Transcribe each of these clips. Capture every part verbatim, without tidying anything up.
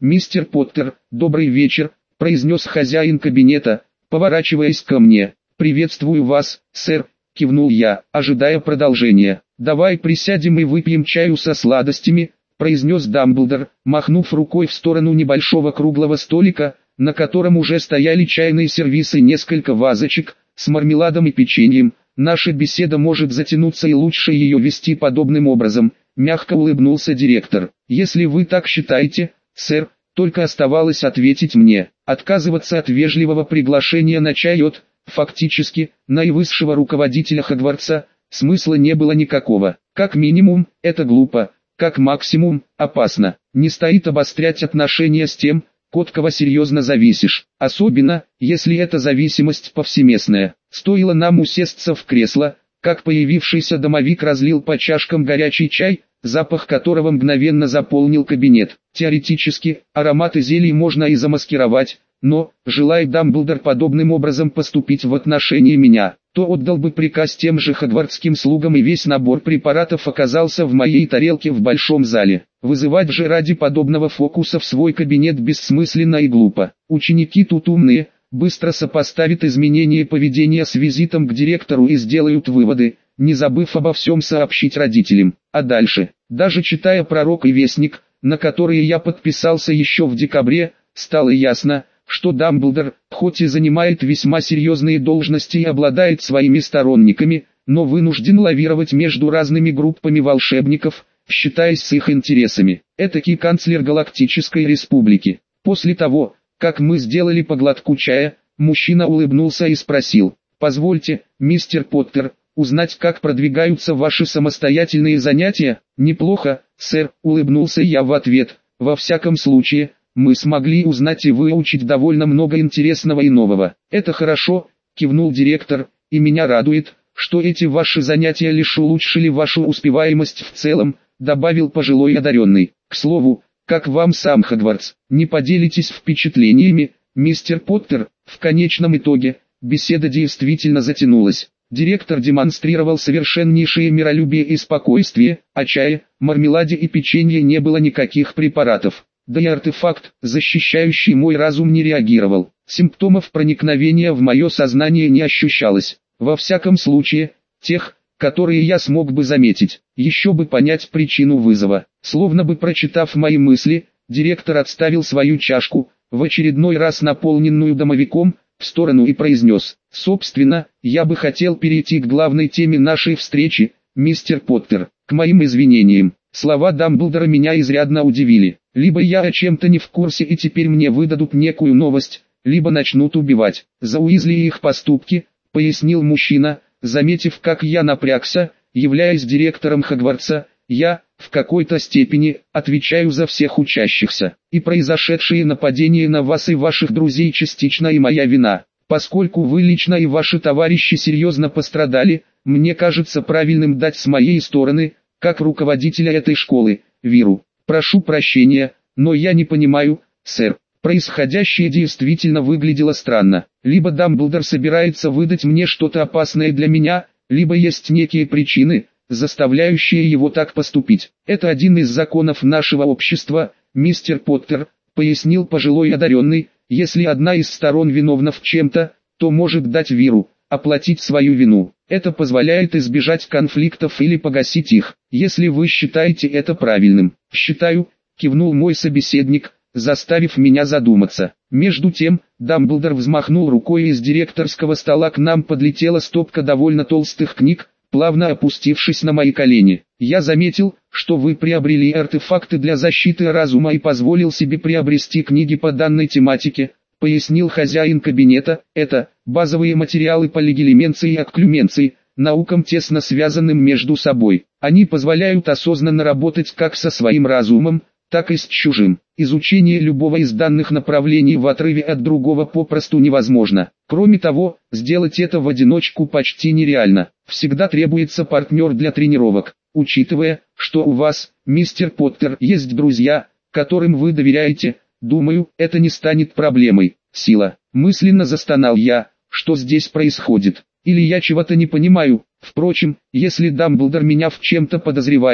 «Мистер Поттер, добрый вечер», — произнес хозяин кабинета, поворачиваясь ко мне. «Приветствую вас, сэр», — кивнул я, ожидая продолжения. «Давай присядем и выпьем чаю со сладостями», — произнес Дамблдор, махнув рукой в сторону небольшого круглого столика, на котором уже стояли чайные сервисы и несколько вазочек с мармеладом и печеньем. «Наша беседа может затянуться, и лучше ее вести подобным образом», — мягко улыбнулся директор. «Если вы так считаете, сэр», только оставалось ответить мне. Отказываться от вежливого приглашения на чай от, фактически, наивысшего руководителя Хогвартса, смысла не было никакого. Как минимум, это глупо, как максимум, опасно. Не стоит обострять отношения с тем, от кого серьезно зависишь. Особенно, если эта зависимость повсеместная. Стоило нам усесться в кресло, как появившийся домовик разлил по чашкам горячий чай, запах которого мгновенно заполнил кабинет. Теоретически, ароматы зелий можно и замаскировать, но, желая Дамблдор подобным образом поступить в отношении меня, то отдал бы приказ тем же хогвартским слугам, и весь набор препаратов оказался в моей тарелке в большом зале. Вызывать же ради подобного фокуса в свой кабинет бессмысленно и глупо. Ученики тут умные, быстро сопоставят изменения поведения с визитом к директору и сделают выводы, не забыв обо всем сообщить родителям. А дальше, даже читая «Пророк» и «Вестник», на которые я подписался еще в декабре, стало ясно, что Дамблдор, хоть и занимает весьма серьезные должности и обладает своими сторонниками, но вынужден лавировать между разными группами волшебников, считаясь с их интересами. Этакий канцлер Галактической Республики. После того, как мы сделали по глотку чая, мужчина улыбнулся и спросил: «Позвольте, мистер Поттер, узнать, как продвигаются ваши самостоятельные занятия?» «Неплохо, сэр», — улыбнулся я в ответ. «Во всяком случае, мы смогли узнать и выучить довольно много интересного и нового». «Это хорошо», — кивнул директор, — «и меня радует, что эти ваши занятия лишь улучшили вашу успеваемость в целом», — добавил пожилой одаренный. «К слову, как вам сам Хогвартс? Не поделитесь впечатлениями, мистер Поттер?» В конечном итоге, беседа действительно затянулась. Директор демонстрировал совершеннейшее миролюбие и спокойствие, а чае, мармеладе и печенье не было никаких препаратов. Да и артефакт, защищающий мой разум, не реагировал. Симптомов проникновения в мое сознание не ощущалось. Во всяком случае, тех, которые я смог бы заметить. Еще бы понять причину вызова. Словно бы прочитав мои мысли, директор отставил свою чашку, в очередной раз наполненную домовиком, в сторону и произнес: «Собственно, я бы хотел перейти к главной теме нашей встречи, мистер Поттер. К моим извинениям». Слова Дамблдора меня изрядно удивили. Либо я о чем-то не в курсе и теперь мне выдадут некую новость, либо начнут убивать. За Уизли и их поступки, пояснил мужчина, заметив, как я напрягся, являясь директором Хогвартса, я, в какой-то степени, отвечаю за всех учащихся. И произошедшие нападения на вас и ваших друзей частично и моя вина. Поскольку вы лично и ваши товарищи серьезно пострадали, мне кажется правильным дать с моей стороны, как руководителя этой школы, Виру. Прошу прощения, но я не понимаю, сэр. Происходящее действительно выглядело странно. Либо Дамблдор собирается выдать мне что-то опасное для меня, либо есть некие причины, заставляющие его так поступить. Это один из законов нашего общества, мистер Поттер, пояснил пожилой одаренный. Если одна из сторон виновна в чем-то, то может дать Виру, оплатить свою вину. Это позволяет избежать конфликтов или погасить их, если вы считаете это правильным. «Считаю», — кивнул мой собеседник, заставив меня задуматься. Между тем, Дамблдор взмахнул рукой, и из директорского стола к нам подлетела стопка довольно толстых книг, плавно опустившись на мои колени. «Я заметил, что вы приобрели артефакты для защиты разума и позволил себе приобрести книги по данной тематике», — пояснил хозяин кабинета. «Это базовые материалы по легилименции и окклюменции, наукам, тесно связанным между собой. Они позволяют осознанно работать как со своим разумом, так и с чужим. Изучение любого из данных направлений в отрыве от другого попросту невозможно. Кроме того, сделать это в одиночку почти нереально. Всегда требуется партнер для тренировок. Учитывая, что у вас, мистер Поттер, есть друзья, которым вы доверяете, думаю, это не станет проблемой. Сила». Мысленно застонал я. Что здесь происходит? Или я чего-то не понимаю? Впрочем, если Дамблдор меня в чем-то подозревает,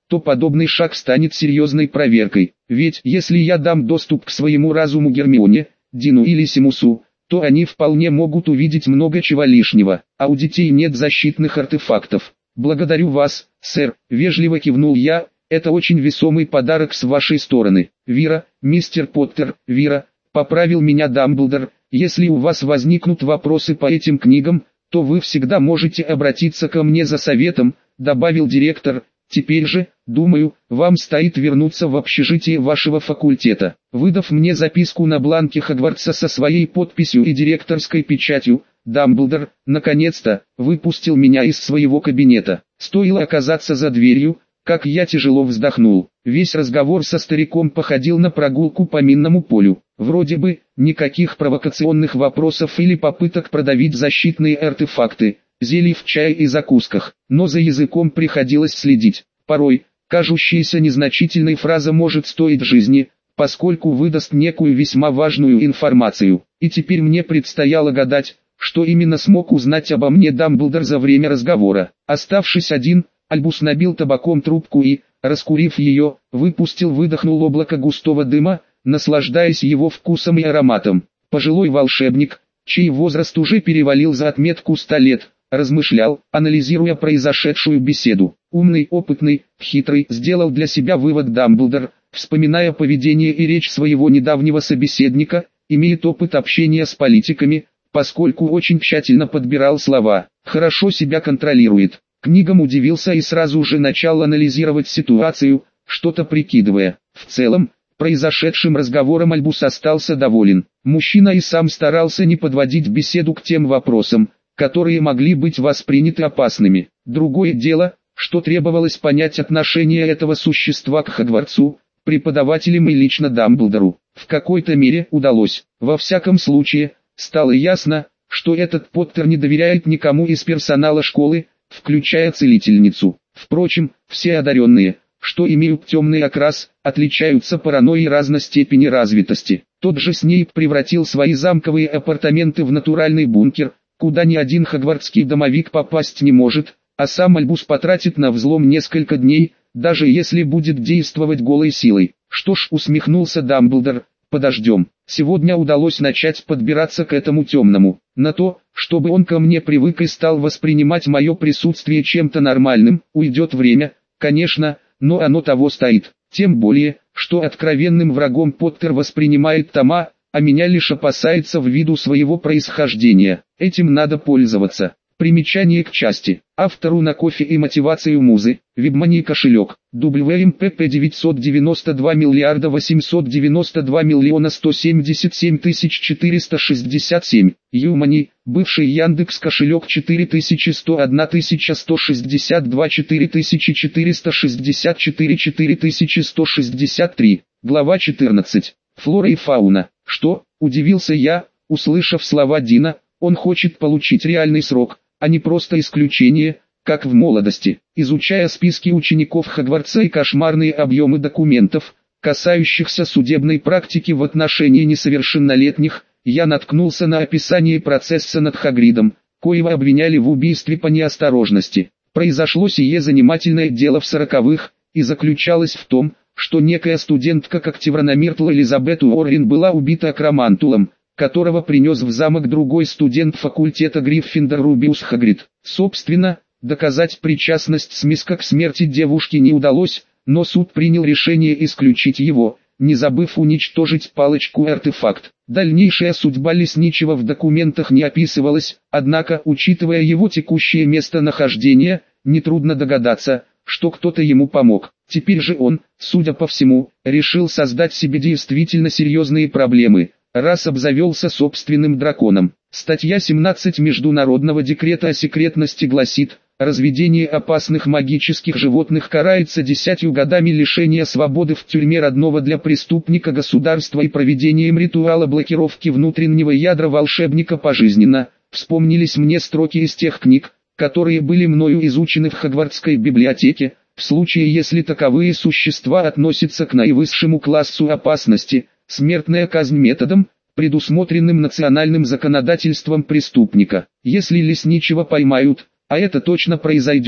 то подобный шаг станет серьезной проверкой. Ведь если я дам доступ к своему разуму Гермионе, Дину или Симусу, то они вполне могут увидеть много чего лишнего, а у детей нет защитных артефактов. «Благодарю вас, сэр», — вежливо кивнул я, — «это очень весомый подарок с вашей стороны». «Вира, мистер Поттер, Вира», — поправил меня Дамблдор, — «если у вас возникнут вопросы по этим книгам, то вы всегда можете обратиться ко мне за советом», — добавил директор. «Теперь же, думаю, вам стоит вернуться в общежитие вашего факультета». Выдав мне записку на бланке Хогвартса со своей подписью и директорской печатью, Дамблдор, наконец-то, выпустил меня из своего кабинета. Стоило оказаться за дверью, как я тяжело вздохнул. Весь разговор со стариком походил на прогулку по минному полю. Вроде бы, никаких провокационных вопросов или попыток продавить защитные артефакты, зелий в чае и закусках, но за языком приходилось следить. Порой, кажущаяся незначительной фраза может стоить жизни, поскольку выдаст некую весьма важную информацию. И теперь мне предстояло гадать, что именно смог узнать обо мне Дамблдор за время разговора. Оставшись один, Альбус набил табаком трубку и, раскурив ее, выпустил-выдохнул облако густого дыма, наслаждаясь его вкусом и ароматом. Пожилой волшебник, чей возраст уже перевалил за отметку ста лет, размышлял, анализируя произошедшую беседу. Умный, опытный, хитрый, сделал для себя вывод Дамблдор, вспоминая поведение и речь своего недавнего собеседника, имеет опыт общения с политиками, поскольку очень тщательно подбирал слова, хорошо себя контролирует. Книгам удивился и сразу же начал анализировать ситуацию, что-то прикидывая. В целом, произошедшим разговором Альбус остался доволен. Мужчина и сам старался не подводить беседу к тем вопросам, которые могли быть восприняты опасными. Другое дело, что требовалось понять отношение этого существа к Хогвартсу, преподавателям и лично Дамблдору. В какой-то мере удалось. Во всяком случае, стало ясно, что этот Поттер не доверяет никому из персонала школы, включая целительницу. Впрочем, все одаренные, что имеют темный окрас, отличаются паранойей разной степени развитости. Тот же Снейп превратил свои замковые апартаменты в натуральный бункер, куда ни один хогвартский домовик попасть не может, а сам Альбус потратит на взлом несколько дней, даже если будет действовать голой силой. Что ж, усмехнулся Дамблдор, подождем. Сегодня удалось начать подбираться к этому темному. На то, чтобы он ко мне привык и стал воспринимать мое присутствие чем-то нормальным, уйдет время, конечно, но оно того стоит. Тем более, что откровенным врагом Поттер воспринимает Тома, а меня лишь опасается ввиду своего происхождения. Этим надо пользоваться. Примечание к части. Автору на кофе и мотивацию музы. Вебмани кошелек. дабл ю эм пэ пэ девятьсот девяносто два миллиарда восемьсот девяносто два миллиона сто семьдесят семь тысяч четыреста шестьдесят семь. Юмани. Бывший Яндекс кошелек четыре тысячи сто одна тысяча сто шестьдесят два четыре тысячи четыреста шестьдесят четыре четыре тысячи сто шестьдесят три. Глава четырнадцать. Флора и фауна. Что? Удивился я, услышав слова Дина. Он хочет получить реальный срок, а не просто исключение, как в молодости. Изучая списки учеников Хогвартса и кошмарные объемы документов, касающихся судебной практики в отношении несовершеннолетних, я наткнулся на описание процесса над Хагридом, коего обвиняли в убийстве по неосторожности. Произошло сие занимательное дело в сороковых, и заключалось в том, что некая студентка Когтеврана Миртл Элизабет Уоррен была убита акромантулом, которого принес в замок другой студент факультета Гриффиндор Рубиус Хагрид. Собственно, доказать причастность Смиска к смерти девушки не удалось, но суд принял решение исключить его, не забыв уничтожить палочку-артефакт. Дальнейшая судьба лесничего в документах не описывалась, однако, учитывая его текущее местонахождение, нетрудно догадаться, что кто-то ему помог. Теперь же он, судя по всему, решил создать себе действительно серьезные проблемы, раз обзавелся собственным драконом. Статья семнадцать Международного декрета о секретности гласит, разведение опасных магических животных карается десятью годами лишения свободы в тюрьме родного для преступника государства и проведением ритуала блокировки внутреннего ядра волшебника пожизненно. Вспомнились мне строки из тех книг, которые были мною изучены в Хогвартской библиотеке, в случае если таковые существа относятся к наивысшему классу опасности, смертная казнь методом, предусмотренным национальным законодательством преступника. Если лесничего поймают, а это точно произойдет,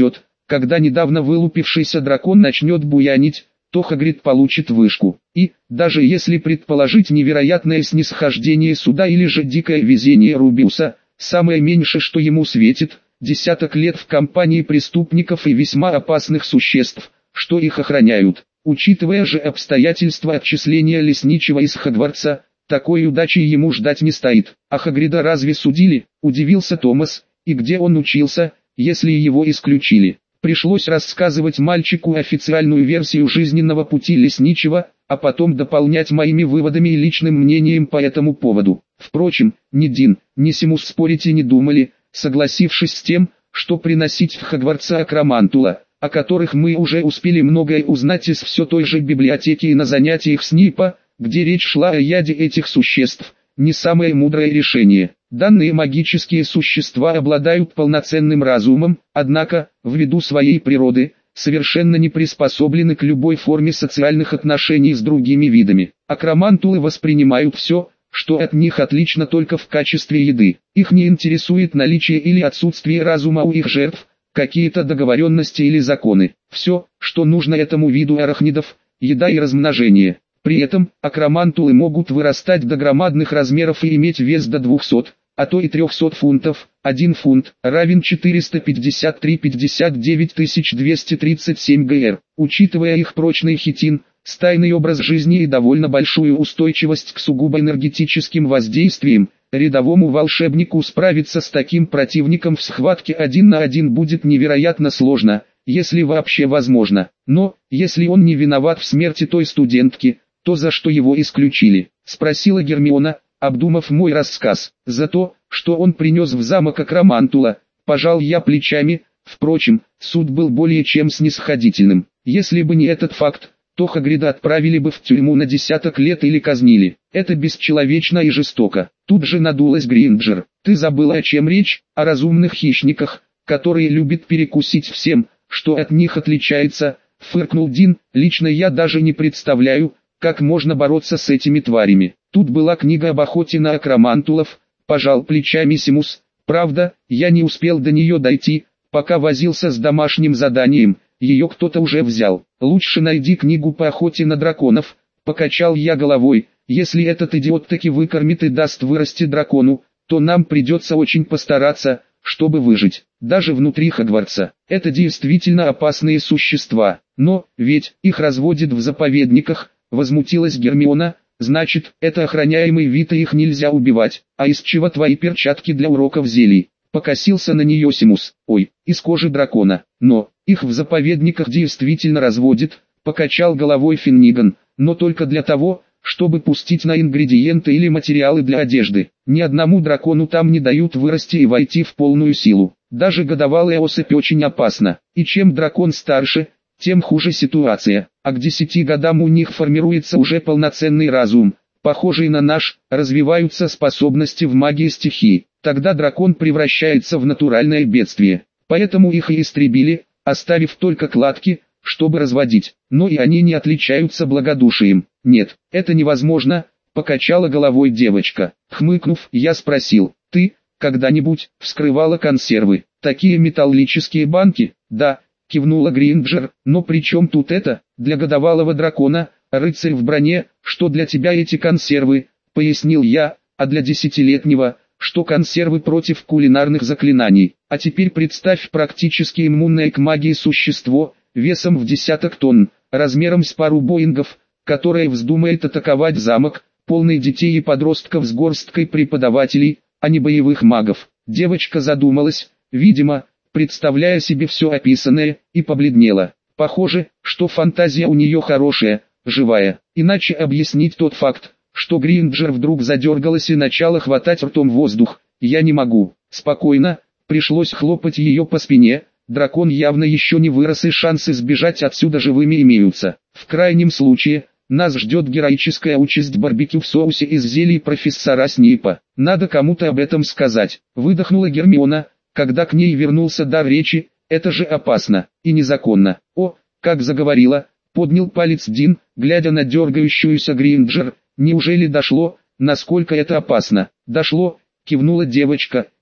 когда недавно вылупившийся дракон начнет буянить, то Хагрид получит вышку. И, даже если предположить невероятное снисхождение суда или же дикое везение Рубиуса, самое меньшее, что ему светит, десяток лет в компании преступников и весьма опасных существ, что их охраняют. Учитывая же обстоятельства отчисления лесничего из Хогвартса, такой удачи ему ждать не стоит. А Хагрида разве судили? Удивился Томас. И где он учился, если его исключили? Пришлось рассказывать мальчику официальную версию жизненного пути лесничего, а потом дополнять моими выводами и личным мнением по этому поводу. Впрочем, ни Дин, ни Симус спорить и не думали, согласившись с тем, что приносить в Хогвартс Акромантула, о которых мы уже успели многое узнать из все той же библиотеки и на занятиях Снипа, где речь шла о яде этих существ, не самое мудрое решение. Данные магические существа обладают полноценным разумом, однако, ввиду своей природы, совершенно не приспособлены к любой форме социальных отношений с другими видами. Акромантулы воспринимают все, что от них отлично только в качестве еды. Их не интересует наличие или отсутствие разума у их жертв, какие-то договоренности или законы. Все, что нужно этому виду арахнидов, еда и размножение. При этом, акромантулы могут вырастать до громадных размеров и иметь вес до двухсот, а то и трехсот фунтов. Один фунт равен четыреста пятьдесят три целых пятьдесят девять тысяч двести тридцать семь грамм. Учитывая их прочный хитин, стайный образ жизни и довольно большую устойчивость к сугубо энергетическим воздействиям, рядовому волшебнику справиться с таким противником в схватке один на один будет невероятно сложно, если вообще возможно. Но, если он не виноват в смерти той студентки, то за что его исключили? Спросила Гермиона, обдумав мой рассказ. За то, что он принес в замок Акромантула. Пожал я плечами. Впрочем, суд был более чем снисходительным. Если бы не этот факт, то Хагрида отправили бы в тюрьму на десяток лет или казнили. Это бесчеловечно и жестоко. Тут же надулась Гринджер. Ты забыла, о чем речь? О разумных хищниках, которые любят перекусить всем, что от них отличается, фыркнул Дин. Лично я даже не представляю, как можно бороться с этими тварями. Тут была книга об охоте на акромантулов, пожал плечами Симус. Правда, я не успел до нее дойти, пока возился с домашним заданием, ее кто-то уже взял. Лучше найди книгу по охоте на драконов, покачал я головой. Если этот идиот таки выкормит и даст вырасти дракону, то нам придется очень постараться, чтобы выжить. Даже внутри Хогвартса. Это действительно опасные существа. Но, ведь, их разводят в заповедниках, возмутилась Гермиона. Значит, это охраняемый вид и их нельзя убивать. А из чего твои перчатки для уроков зелий? Покосился на нее Симус. Ой, из кожи дракона. Но, их в заповедниках действительно разводят, покачал головой Финниган, но только для того, чтобы пустить на ингредиенты или материалы для одежды. Ни одному дракону там не дают вырасти и войти в полную силу. Даже годовалая особь очень опасна. И чем дракон старше, тем хуже ситуация. А к десяти годам у них формируется уже полноценный разум, похожий на наш, развиваются способности в магии стихий. Тогда дракон превращается в натуральное бедствие. Поэтому их и истребили, оставив только кладки, чтобы разводить. Но и они не отличаются благодушием. Нет, это невозможно, покачала головой девочка. Хмыкнув, я спросил, ты когда-нибудь вскрывала консервы? Такие металлические банки? Да, кивнула Гринджер. Но при чем тут это? Для годовалого дракона, рыцарь в броне, что для тебя эти консервы, пояснил я, а для десятилетнего, что консервы против кулинарных заклинаний. А теперь представь практически иммунное к магии существо, весом в десяток тонн, размером с пару боингов, которое вздумает атаковать замок, полный детей и подростков с горсткой преподавателей, а не боевых магов. Девочка задумалась, видимо, представляя себе все описанное, и побледнела. Похоже, что фантазия у нее хорошая, живая. Иначе объяснить тот факт, что Гринджер вдруг задергалась и начала хватать ртом воздух, я не могу. Спокойно, пришлось хлопать ее по спине. Дракон явно еще не вырос и шансы сбежать отсюда живыми имеются. В крайнем случае, нас ждет героическая участь барбекю в соусе из зелий профессора Снипа. Надо кому-то об этом сказать. Выдохнула Гермиона, когда к ней вернулся дар речи. Это же опасно и незаконно. О, как заговорила, поднял палец Дин, глядя на дергающуюся Гринджер. Неужели дошло, насколько это опасно? Дошло, кивнула девочка.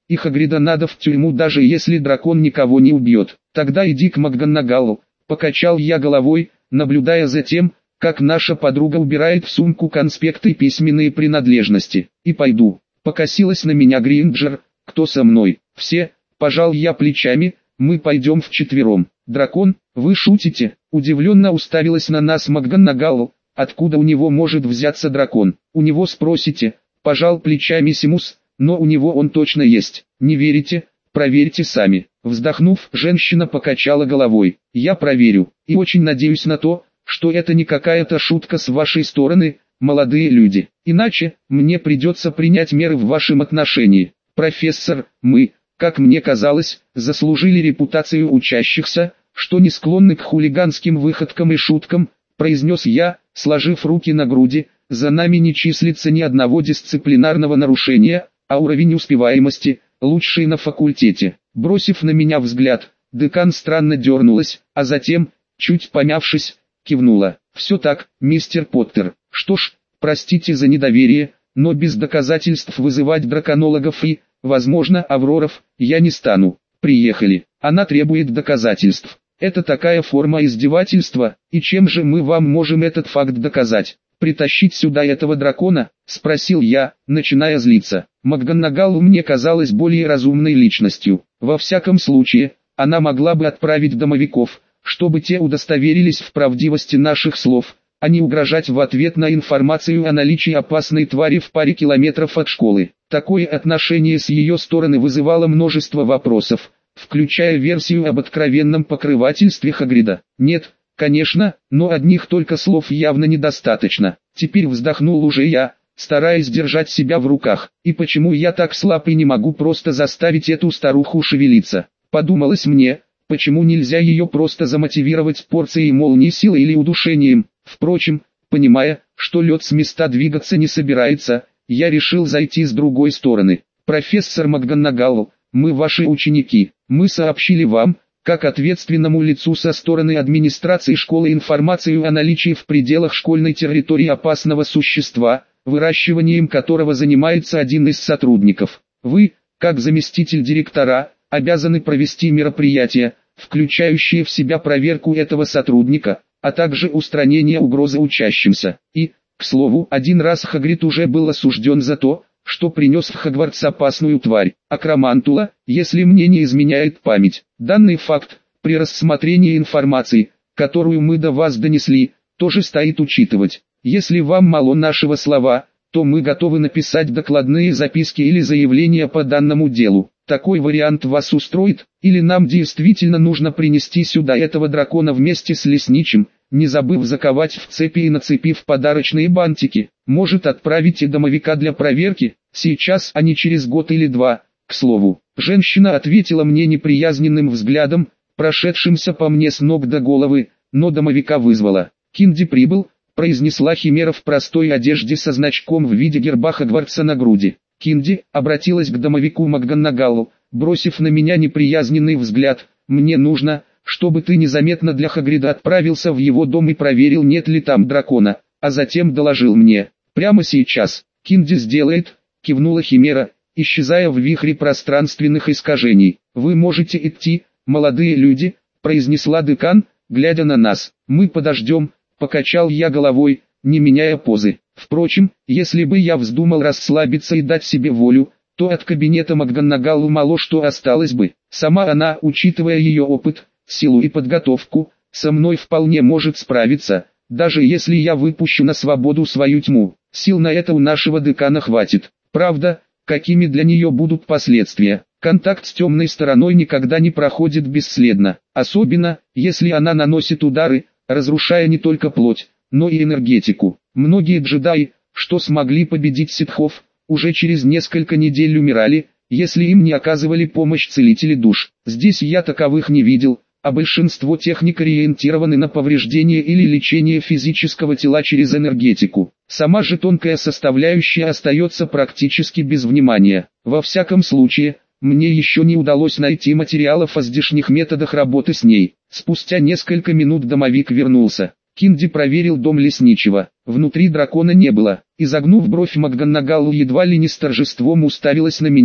и Хагрида надо в тюрьму, даже если дракон никого не убьет. Тогда иди к МакГонагалу, покачал я головой, наблюдая за тем, как наша подруга убирает в сумку конспекты и письменные принадлежности. И пойду. Покосилась на меня Гринджер. Кто со мной? Все. Пожал я плечами. Мы пойдем вчетвером. Дракон, вы шутите? Удивленно уставилась на нас МакГонагал. Откуда у него может взяться дракон? У него спросите. Пожал плечами Симус. Но у него он точно есть. Не верите? Проверьте сами. Вздохнув, женщина покачала головой. Я проверю. И очень надеюсь на то, что это не какая-то шутка с вашей стороны, молодые люди. Иначе, мне придется принять меры в вашем отношении. Профессор, мы, как мне казалось, заслужили репутацию учащихся, что не склонны к хулиганским выходкам и шуткам, произнес я, сложив руки на груди. За нами не числится ни одного дисциплинарного нарушения, а уровень успеваемости – лучший на факультете. Бросив на меня взгляд, декан странно дернулась, а затем, чуть помявшись, кивнула. «Все так, мистер Поттер. Что ж, простите за недоверие, но без доказательств вызывать драконологов и, возможно, авроров, я не стану. Приехали. Она требует доказательств. Это такая форма издевательства, и чем же мы вам можем этот факт доказать? Притащить сюда этого дракона?» – спросил я, начиная злиться. МакГонагалу мне казалась более разумной личностью. Во всяком случае, она могла бы отправить домовиков, чтобы те удостоверились в правдивости наших слов, а не угрожать в ответ на информацию о наличии опасной твари в паре километров от школы. Такое отношение с ее стороны вызывало множество вопросов, включая версию об откровенном покрывательстве Хагрида. Нет, конечно, но одних только слов явно недостаточно. Теперь вздохнул уже я, стараясь держать себя в руках. И почему я так слаб и не могу просто заставить эту старуху шевелиться? Подумалось мне, почему нельзя ее просто замотивировать порцией молнии силы или удушением? Впрочем, понимая, что лед с места двигаться не собирается, я решил зайти с другой стороны. «Профессор МакГонагал, мы ваши ученики. Мы сообщили вам, как ответственному лицу со стороны администрации школы, информацию о наличии в пределах школьной территории опасного существа, выращиванием которого занимается один из сотрудников. Вы, как заместитель директора, обязаны провести мероприятия, включающие в себя проверку этого сотрудника, а также устранение угрозы учащимся. И, к слову, один раз Хагрид уже был осужден за то, что принес в Хогвартс опасную тварь, акромантула, если мне не изменяет память. Данный факт, при рассмотрении информации, которую мы до вас донесли, тоже стоит учитывать. Если вам мало нашего слова, то мы готовы написать докладные записки или заявления по данному делу. Такой вариант вас устроит, или нам действительно нужно принести сюда этого дракона вместе с лесничим, не забыв заковать в цепи и нацепив подарочные бантики? Может, отправить и домовика для проверки, сейчас, а не через год или два? К слову, женщина ответила мне неприязненным взглядом, прошедшимся по мне с ног до головы, но домовика вызвала. «Кинди прибыл», произнесла Химера в простой одежде со значком в виде герба Хогвартса на груди. «Кинди», обратилась к домовику МакГонагалу, бросив на меня неприязненный взгляд, «мне нужно, чтобы ты незаметно для Хагрида отправился в его дом и проверил, нет ли там дракона, а затем доложил мне. Прямо сейчас». «Кинди сделает», кивнула Химера, исчезая в вихре пространственных искажений. «Вы можете идти, молодые люди», произнесла декан, глядя на нас. «Мы подождем», покачал я головой, не меняя позы. Впрочем, если бы я вздумал расслабиться и дать себе волю, то от кабинета МакГонагалу мало что осталось бы. Сама она, учитывая ее опыт, силу и подготовку, со мной вполне может справиться, даже если я выпущу на свободу свою тьму. Сил на это у нашего декана хватит. Правда, какими для нее будут последствия? Контакт с темной стороной никогда не проходит бесследно, особенно, если она наносит удары, разрушая не только плоть, но и энергетику. Многие джедаи, что смогли победить ситхов, уже через несколько недель умирали, если им не оказывали помощь целители душ. Здесь я таковых не видел, а большинство техник ориентированы на повреждение или лечение физического тела через энергетику. Сама же тонкая составляющая остается практически без внимания. Во всяком случае, мне еще не удалось найти материалов о здешних методах работы с ней. Спустя несколько минут домовик вернулся. Кинди проверил дом лесничего. Внутри дракона не было. Изогнув бровь, МакГонагалу едва ли не с торжеством уставилась на меня,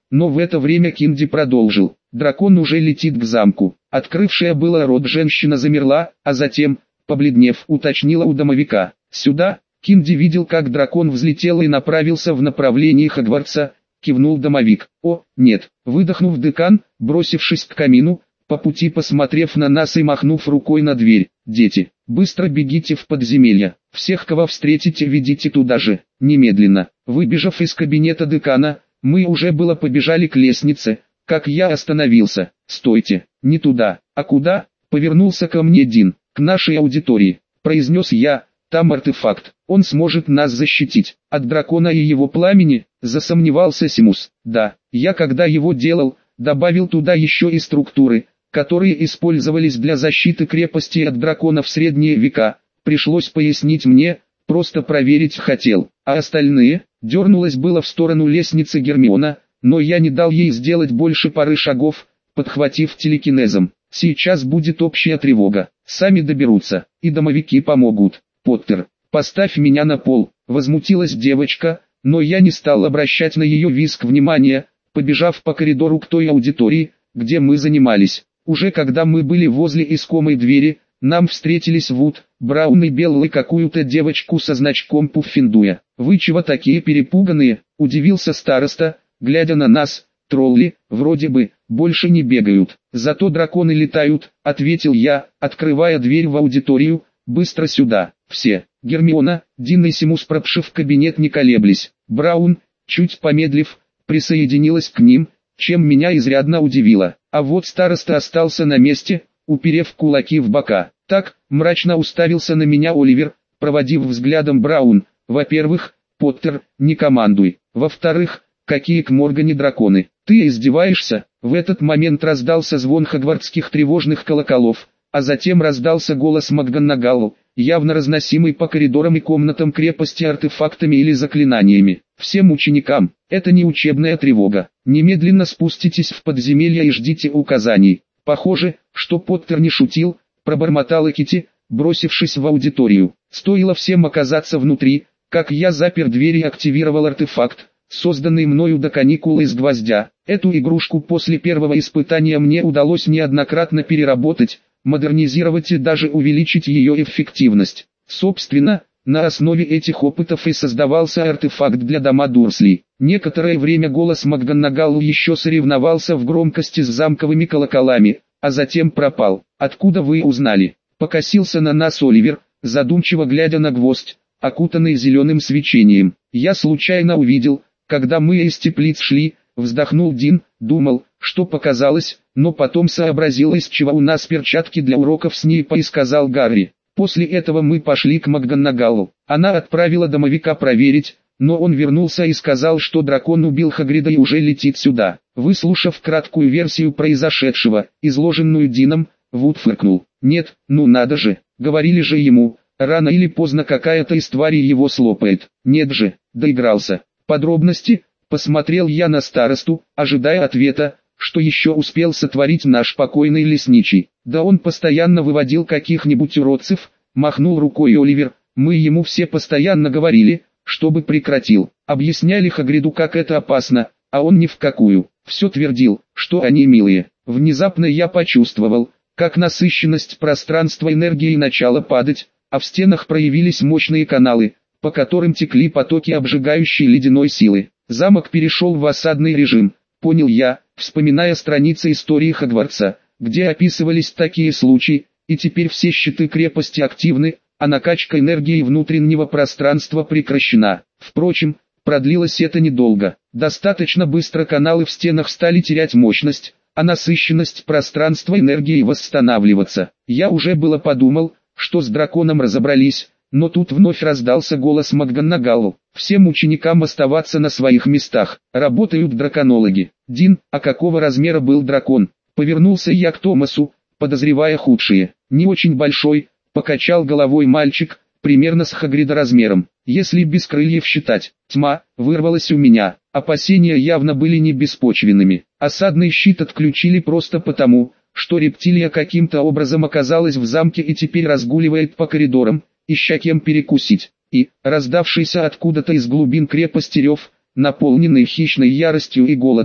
но в это время Кинди продолжил. Дракон уже летит к замку. Открывшая было рот женщина замерла, а затем, побледнев, уточнила у домовика. Сюда. Кинди видел, как дракон взлетел и направился в направлении Хогвартса, кивнул домовик. О, нет, выдохнув декан, бросившись к камину, по пути посмотрев на нас и махнув рукой на дверь. Дети, быстро бегите в подземелье, всех, кого встретите, ведите туда же, немедленно. Выбежав из кабинета декана, мы уже было побежали к лестнице, как я остановился. Стойте, не туда, а куда? Повернулся ко мне Дин. К нашей аудитории, произнес я. Там артефакт, он сможет нас защитить от дракона и его пламени, засомневался Симус. Да, я когда его делал, добавил туда еще и структуры, которые использовались для защиты крепости от дракона в средние века. Пришлось пояснить мне, просто проверить хотел. А остальные, дернулась было в сторону лестницы Гермиона, но я не дал ей сделать больше пары шагов, подхватив телекинезом. Сейчас будет общая тревога, сами доберутся, и домовики помогут. Поттер, поставь меня на пол, возмутилась девочка, но я не стал обращать на ее визг внимания, побежав по коридору к той аудитории, где мы занимались. Уже когда мы были возле искомой двери, нам встретились Вуд, Браун и Белл и какую-то девочку со значком Пуффиндуя. «Вы чего такие перепуганные?» – удивился староста, глядя на нас. «Тролли, вроде бы, больше не бегают, зато драконы летают», – ответил я, открывая дверь в аудиторию. «Быстро сюда, все!» Гермиона, Дин и Симус, пропшив в кабинет, не колеблись. Браун, чуть помедлив, присоединилась к ним, чем меня изрядно удивило. А вот староста остался на месте, уперев кулаки в бока. Так, мрачно уставился на меня Оливер, проводив взглядом Браун. Во-первых, Поттер, не командуй. Во-вторых, какие к Моргане драконы? Ты издеваешься? В этот момент раздался звон хогвартских тревожных колоколов, а затем раздался голос МакГонагал, явно разносимый по коридорам и комнатам крепости артефактами или заклинаниями. Всем ученикам, это не учебная тревога. Немедленно спуститесь в подземелье и ждите указаний. Похоже, что Поттер не шутил, пробормотал Кити, бросившись в аудиторию. Стоило всем оказаться внутри, как я запер дверь и активировал артефакт, созданный мною до каникул из гвоздя. Эту игрушку после первого испытания мне удалось неоднократно переработать, модернизировать и даже увеличить ее эффективность. Собственно, на основе этих опытов и создавался артефакт для дома Дурсли. Некоторое время голос МакГонагал еще соревновался в громкости с замковыми колоколами, а затем пропал. «Откуда вы узнали?» Покосился на нас Оливер, задумчиво глядя на гвоздь, окутанный зеленым свечением. «Я случайно увидел, когда мы из теплиц шли», вздохнул Дин, думал, что показалось, но потом сообразил, из чего у нас перчатки для уроков Снейпа, и сказал Гарри. После этого мы пошли к МакГонагалу. Она отправила домовика проверить, но он вернулся и сказал, что дракон убил Хагрида и уже летит сюда. Выслушав краткую версию произошедшего, изложенную Дином, Вуд фыркнул. «Нет, ну надо же, говорили же ему, рано или поздно какая-то из тварей его слопает. Нет же, доигрался». Подробности? Посмотрел я на старосту, ожидая ответа, что еще успел сотворить наш покойный лесничий. Да он постоянно выводил каких-нибудь уродцев, махнул рукой Оливер. Мы ему все постоянно говорили, чтобы прекратил. Объясняли Хагриду, как это опасно, а он ни в какую. Все твердил, что они милые. Внезапно я почувствовал, как насыщенность пространства энергии начала падать, а в стенах проявились мощные каналы, по которым текли потоки обжигающей ледяной силы. Замок перешел в осадный режим, понял я, вспоминая страницы истории Хогвартса, где описывались такие случаи, и теперь все щиты крепости активны, а накачка энергии внутреннего пространства прекращена. Впрочем, продлилось это недолго. Достаточно быстро каналы в стенах стали терять мощность, а насыщенность пространства энергией восстанавливаться. Я уже было подумал, что с драконом разобрались, но тут вновь раздался голос МакГонагал. «Всем ученикам оставаться на своих местах, работают драконологи». «Дин, а какого размера был дракон?» Повернулся я к Томасу, подозревая худшее. «Не очень большой», покачал головой мальчик, примерно с Хагрида размером. Если без крыльев считать. Тьма, вырвалась у меня. Опасения явно были не беспочвенными. Осадный щит отключили просто потому, что рептилия каким-то образом оказалась в замке и теперь разгуливает по коридорам, ища кем перекусить. И, раздавшийся откуда-то из глубин крепости рев, наполненный хищной яростью и голодом,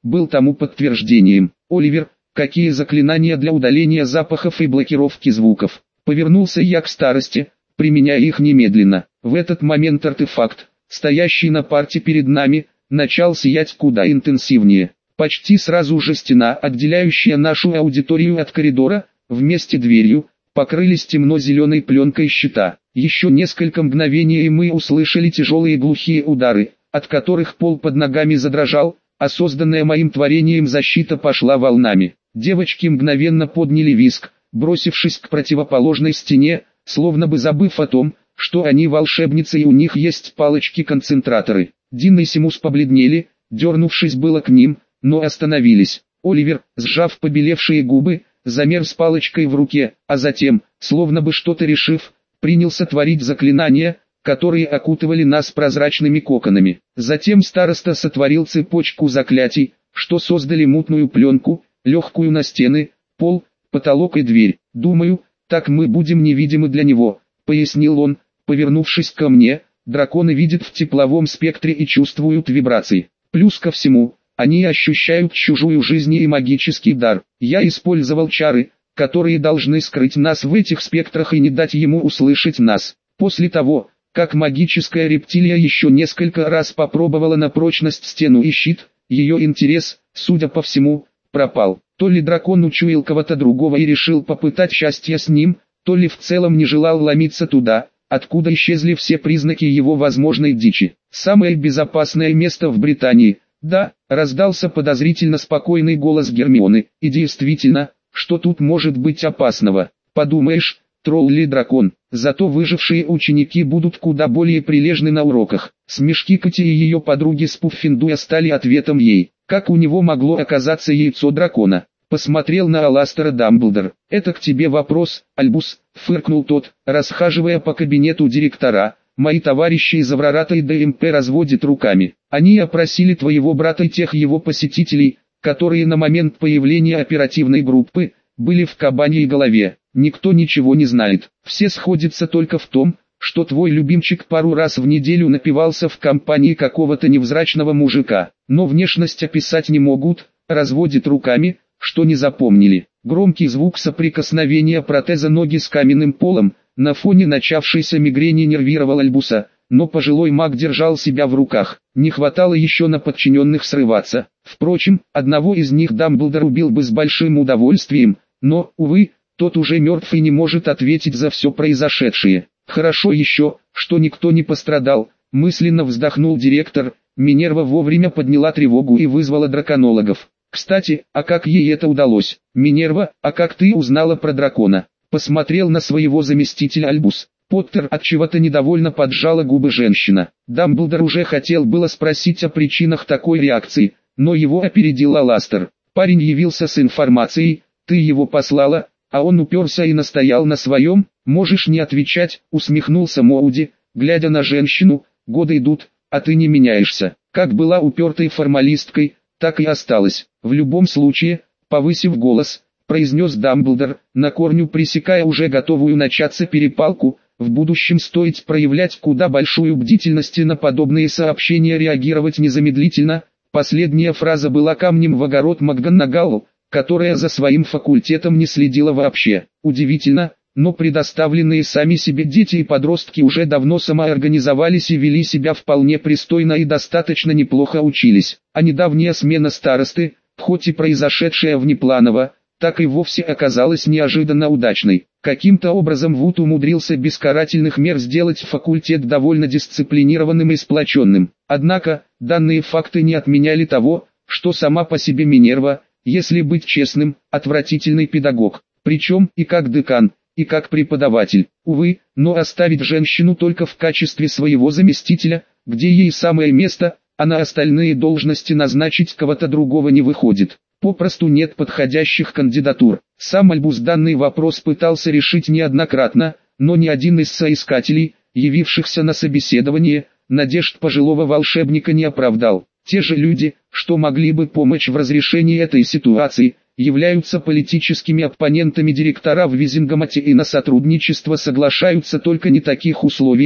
был тому подтверждением. Оливер, какие заклинания для удаления запахов и блокировки звуков? Повернулся я к старости, применяя их немедленно. В этот момент артефакт, стоящий на парте перед нами, начал сиять куда интенсивнее. Почти сразу же стена, отделяющая нашу аудиторию от коридора, вместе дверью, покрылись темно-зеленой пленкой щита. Еще несколько мгновений и мы услышали тяжелые глухие удары, от которых пол под ногами задрожал, а созданная моим творением защита пошла волнами. Девочки мгновенно подняли визг, бросившись к противоположной стене, словно бы забыв о том, что они волшебницы и у них есть палочки-концентраторы. Дин и Симус побледнели, дернувшись было к ним, но остановились. Оливер, сжав побелевшие губы, замер с палочкой в руке, а затем, словно бы что-то решив, принялся творить заклинания, которые окутывали нас прозрачными коконами. Затем староста сотворил цепочку заклятий, что создали мутную пленку, легкую на стены, пол, потолок и дверь. «Думаю, так мы будем невидимы для него», — пояснил он, повернувшись ко мне. «Драконы видят в тепловом спектре и чувствуют вибрации. Плюс ко всему, они ощущают чужую жизнь и магический дар. Я использовал чары, которые должны скрыть нас в этих спектрах и не дать ему услышать нас. После того, как магическая рептилия еще несколько раз попробовала на прочность стену и щит, ее интерес, судя по всему, пропал. То ли дракон учуял кого-то другого и решил попытать счастье с ним, то ли в целом не желал ломиться туда, откуда исчезли все признаки его возможной дичи. «Самое безопасное место в Британии, да», — раздался подозрительно спокойный голос Гермионы. «И действительно, что тут может быть опасного? Подумаешь, тролль или дракон, зато выжившие ученики будут куда более прилежны на уроках». Смешки Кати и ее подруги с Пуффиндуя стали ответом ей. Как у него могло оказаться яйцо дракона? Посмотрел на Аластера Дамблдор. «Это к тебе вопрос, Альбус», — фыркнул тот, расхаживая по кабинету директора. «Мои товарищи из Аврората и ДМП разводят руками. Они опросили твоего брата и тех его посетителей, которые на момент появления оперативной группы были в кабаньей голове. Никто ничего не знает. Все сходятся только в том, что твой любимчик пару раз в неделю напивался в компании какого-то невзрачного мужика, но внешность описать не могут, разводят руками, что не запомнили». Громкий звук соприкосновения протеза ноги с каменным полом на фоне начавшейся мигрени нервировал Альбуса, но пожилой маг держал себя в руках. Не хватало еще на подчиненных срываться. Впрочем, одного из них Дамблдор убил бы с большим удовольствием, но, увы, тот уже мертв и не может ответить за все произошедшее. «Хорошо еще, что никто не пострадал», — мысленно вздохнул директор. Минерва вовремя подняла тревогу и вызвала драконологов. «Кстати, а как ей это удалось? Минерва, а как ты узнала про дракона?» Посмотрел на своего заместителя Альбус. Поттер отчего-то недовольно поджала губы женщина. Дамблдор уже хотел было спросить о причинах такой реакции, но его опередил Аластер. «Парень явился с информацией, ты его послала, а он уперся и настоял на своем. Можешь не отвечать», — усмехнулся Моуди, глядя на женщину. «Годы идут, а ты не меняешься. Как была упертой формалисткой, так и осталась. В любом случае», — повысив голос, произнес Дамблдор, на корню пресекая уже готовую начаться перепалку, «в будущем стоит проявлять куда большую бдительность и на подобные сообщения реагировать незамедлительно». Последняя фраза была камнем в огород МакГонагал, которая за своим факультетом не следила вообще. Удивительно, но предоставленные сами себе дети и подростки уже давно самоорганизовались и вели себя вполне пристойно и достаточно неплохо учились. А недавняя смена старосты, хоть и произошедшая внепланово, так и вовсе оказалась неожиданно удачной. Каким-то образом Вуд умудрился без карательных мер сделать факультет довольно дисциплинированным и сплоченным. Однако, данные факты не отменяли того, что сама по себе Минерва, если быть честным, отвратительный педагог. Причем и как декан, и как преподаватель. Увы, но оставить женщину только в качестве своего заместителя, где ей самое место, а на остальные должности назначить кого-то другого не выходит. Попросту нет подходящих кандидатур. Сам Альбус данный вопрос пытался решить неоднократно, но ни один из соискателей, явившихся на собеседование, надежд пожилого волшебника не оправдал. Те же люди, что могли бы помочь в разрешении этой ситуации, являются политическими оппонентами директора в Визингамате и на сотрудничество соглашаются только не таких условиях,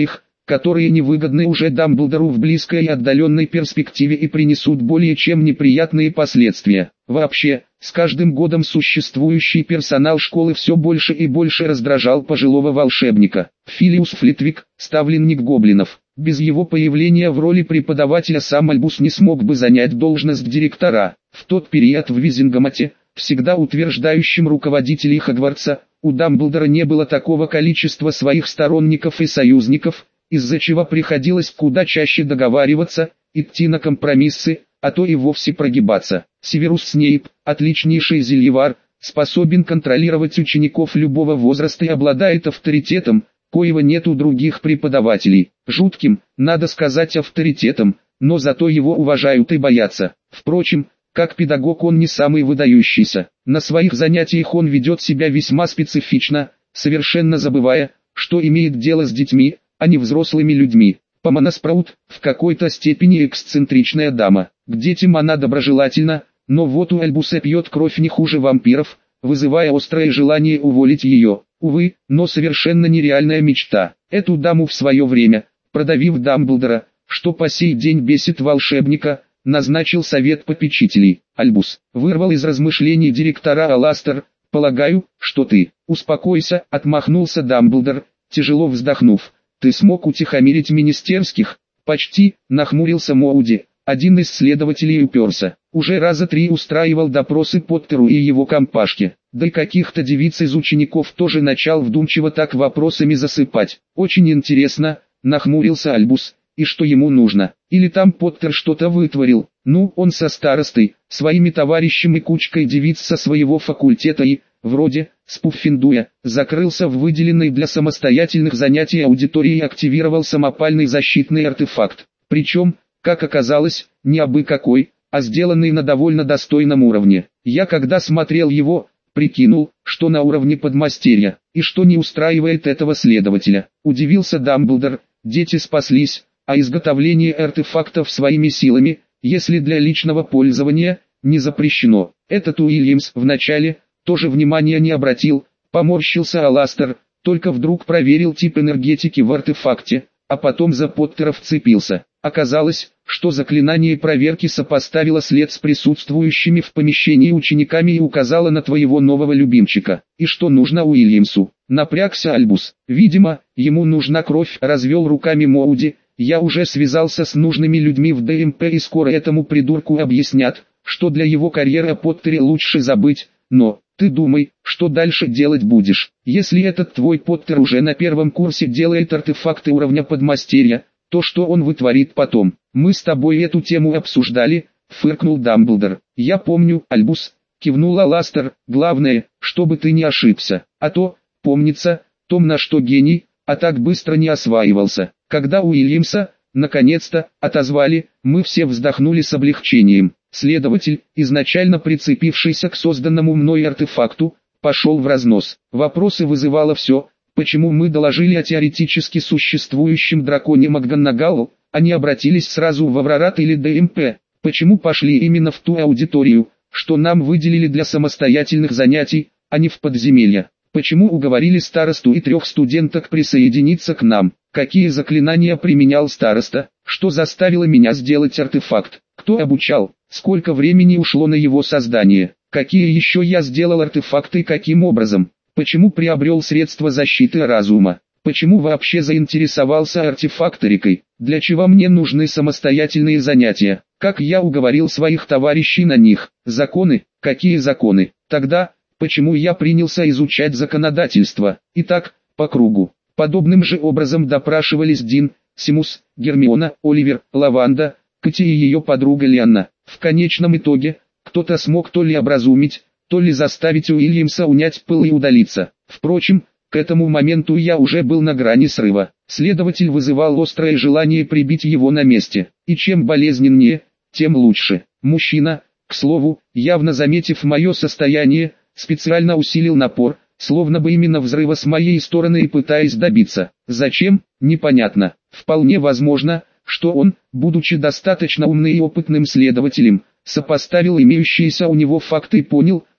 которые невыгодны уже Дамблдору в близкой и отдаленной перспективе и принесут более чем неприятные последствия. Вообще, с каждым годом существующий персонал школы все больше и больше раздражал пожилого волшебника. Филиус Флитвик, ставленник гоблинов. Без его появления в роли преподавателя сам Альбус не смог бы занять должность директора. В тот период в Визингамате, всегда утверждающим руководителей Хогвартса, у Дамблдора не было такого количества своих сторонников и союзников, из-за чего приходилось куда чаще договариваться, идти на компромиссы, а то и вовсе прогибаться. Северус Снейп, отличнейший зельевар, способен контролировать учеников любого возраста и обладает авторитетом, коего нет у других преподавателей. Жутким, надо сказать, авторитетом, но зато его уважают и боятся. Впрочем, как педагог он не самый выдающийся. На своих занятиях он ведет себя весьма специфично, совершенно забывая, что имеет дело с детьми, а не взрослыми людьми. Помона Спраут, в какой-то степени эксцентричная дама. К детям она доброжелательна, но вот у Альбуса пьет кровь не хуже вампиров, вызывая острое желание уволить ее. Увы, но совершенно нереальная мечта. Эту даму в свое время, продавив Дамблдора, что по сей день бесит волшебника, назначил совет попечителей. Альбус вырвал из размышлений директора Аластер. «Полагаю, что ты...» «Успокойся», — отмахнулся Дамблдор, тяжело вздохнув. «Ты смог утихомирить министерских?» «Почти», — нахмурился Моуди. Один из следователей уперся. Уже раза три устраивал допросы Поттеру и его компашке. Да и каких-то девиц из учеников тоже начал вдумчиво так вопросами засыпать. «Очень интересно», — нахмурился Альбус. «И что ему нужно? Или там Поттер что-то вытворил? Ну, он со старостой, своими товарищами и кучкой девиц со своего факультета и, вроде, спуффиндуя, закрылся в выделенной для самостоятельных занятий аудитории и активировал самопальный защитный артефакт. Причем, как оказалось, не абы какой, а сделанный на довольно достойном уровне. Я когда смотрел его, прикинул, что на уровне подмастерья, и что не устраивает этого следователя. Удивился Дамблдор, дети спаслись, а изготовление артефактов своими силами, если для личного пользования, не запрещено. Этот Уильямс вначале тоже внимания не обратил, поморщился Аластер, только вдруг проверил тип энергетики в артефакте, а потом за Поттера вцепился. Оказалось, что заклинание проверки сопоставило след с присутствующими в помещении учениками и указало на твоего нового любимчика. И что нужно Уильямсу? Напрягся Альбус. Видимо, ему нужна кровь, развел руками Моуди. Я уже связался с нужными людьми в ДМП и скоро этому придурку объяснят, что для его карьеры о Поттере лучше забыть, но... Ты думай, что дальше делать будешь. Если этот твой Поттер уже на первом курсе делает артефакты уровня подмастерья, то что он вытворит потом? Мы с тобой эту тему обсуждали, фыркнул Дамблдор. Я помню, Альбус, кивнула Аластер. Главное, чтобы ты не ошибся. А то, помнится, Том на что гений, а так быстро не осваивался. Когда Уильямса, наконец-то, отозвали, мы все вздохнули с облегчением. Следователь, изначально прицепившийся к созданному мной артефакту, пошел в разнос. Вопросы вызывало все, почему мы доложили о теоретически существующем драконе МакГонагал, а не обратились сразу в Аврорат или ДМП, почему пошли именно в ту аудиторию, что нам выделили для самостоятельных занятий, а не в подземелья, почему уговорили старосту и трех студенток присоединиться к нам, какие заклинания применял староста, что заставило меня сделать артефакт, кто обучал. Сколько времени ушло на его создание? Какие еще я сделал артефакты и каким образом? Почему приобрел средства защиты разума? Почему вообще заинтересовался артефакторикой? Для чего мне нужны самостоятельные занятия? Как я уговорил своих товарищей на них? Законы? Какие законы? Тогда, почему я принялся изучать законодательство? Итак, по кругу. Подобным же образом допрашивались Дин, Симус, Гермиона, Оливер, Лаванда, Кэти и ее подруга Лианна. В конечном итоге, кто-то смог то ли образумить, то ли заставить Уильямса унять пыл и удалиться. Впрочем, к этому моменту я уже был на грани срыва. Следователь вызывал острое желание прибить его на месте. И чем болезненнее, тем лучше. Мужчина, к слову, явно заметив мое состояние, специально усилил напор, словно бы именно взрыва с моей стороны и пытаясь добиться. Зачем? Непонятно. Вполне возможно, что он, будучи достаточно умным и опытным следователем, сопоставил имеющиеся у него факты и понял,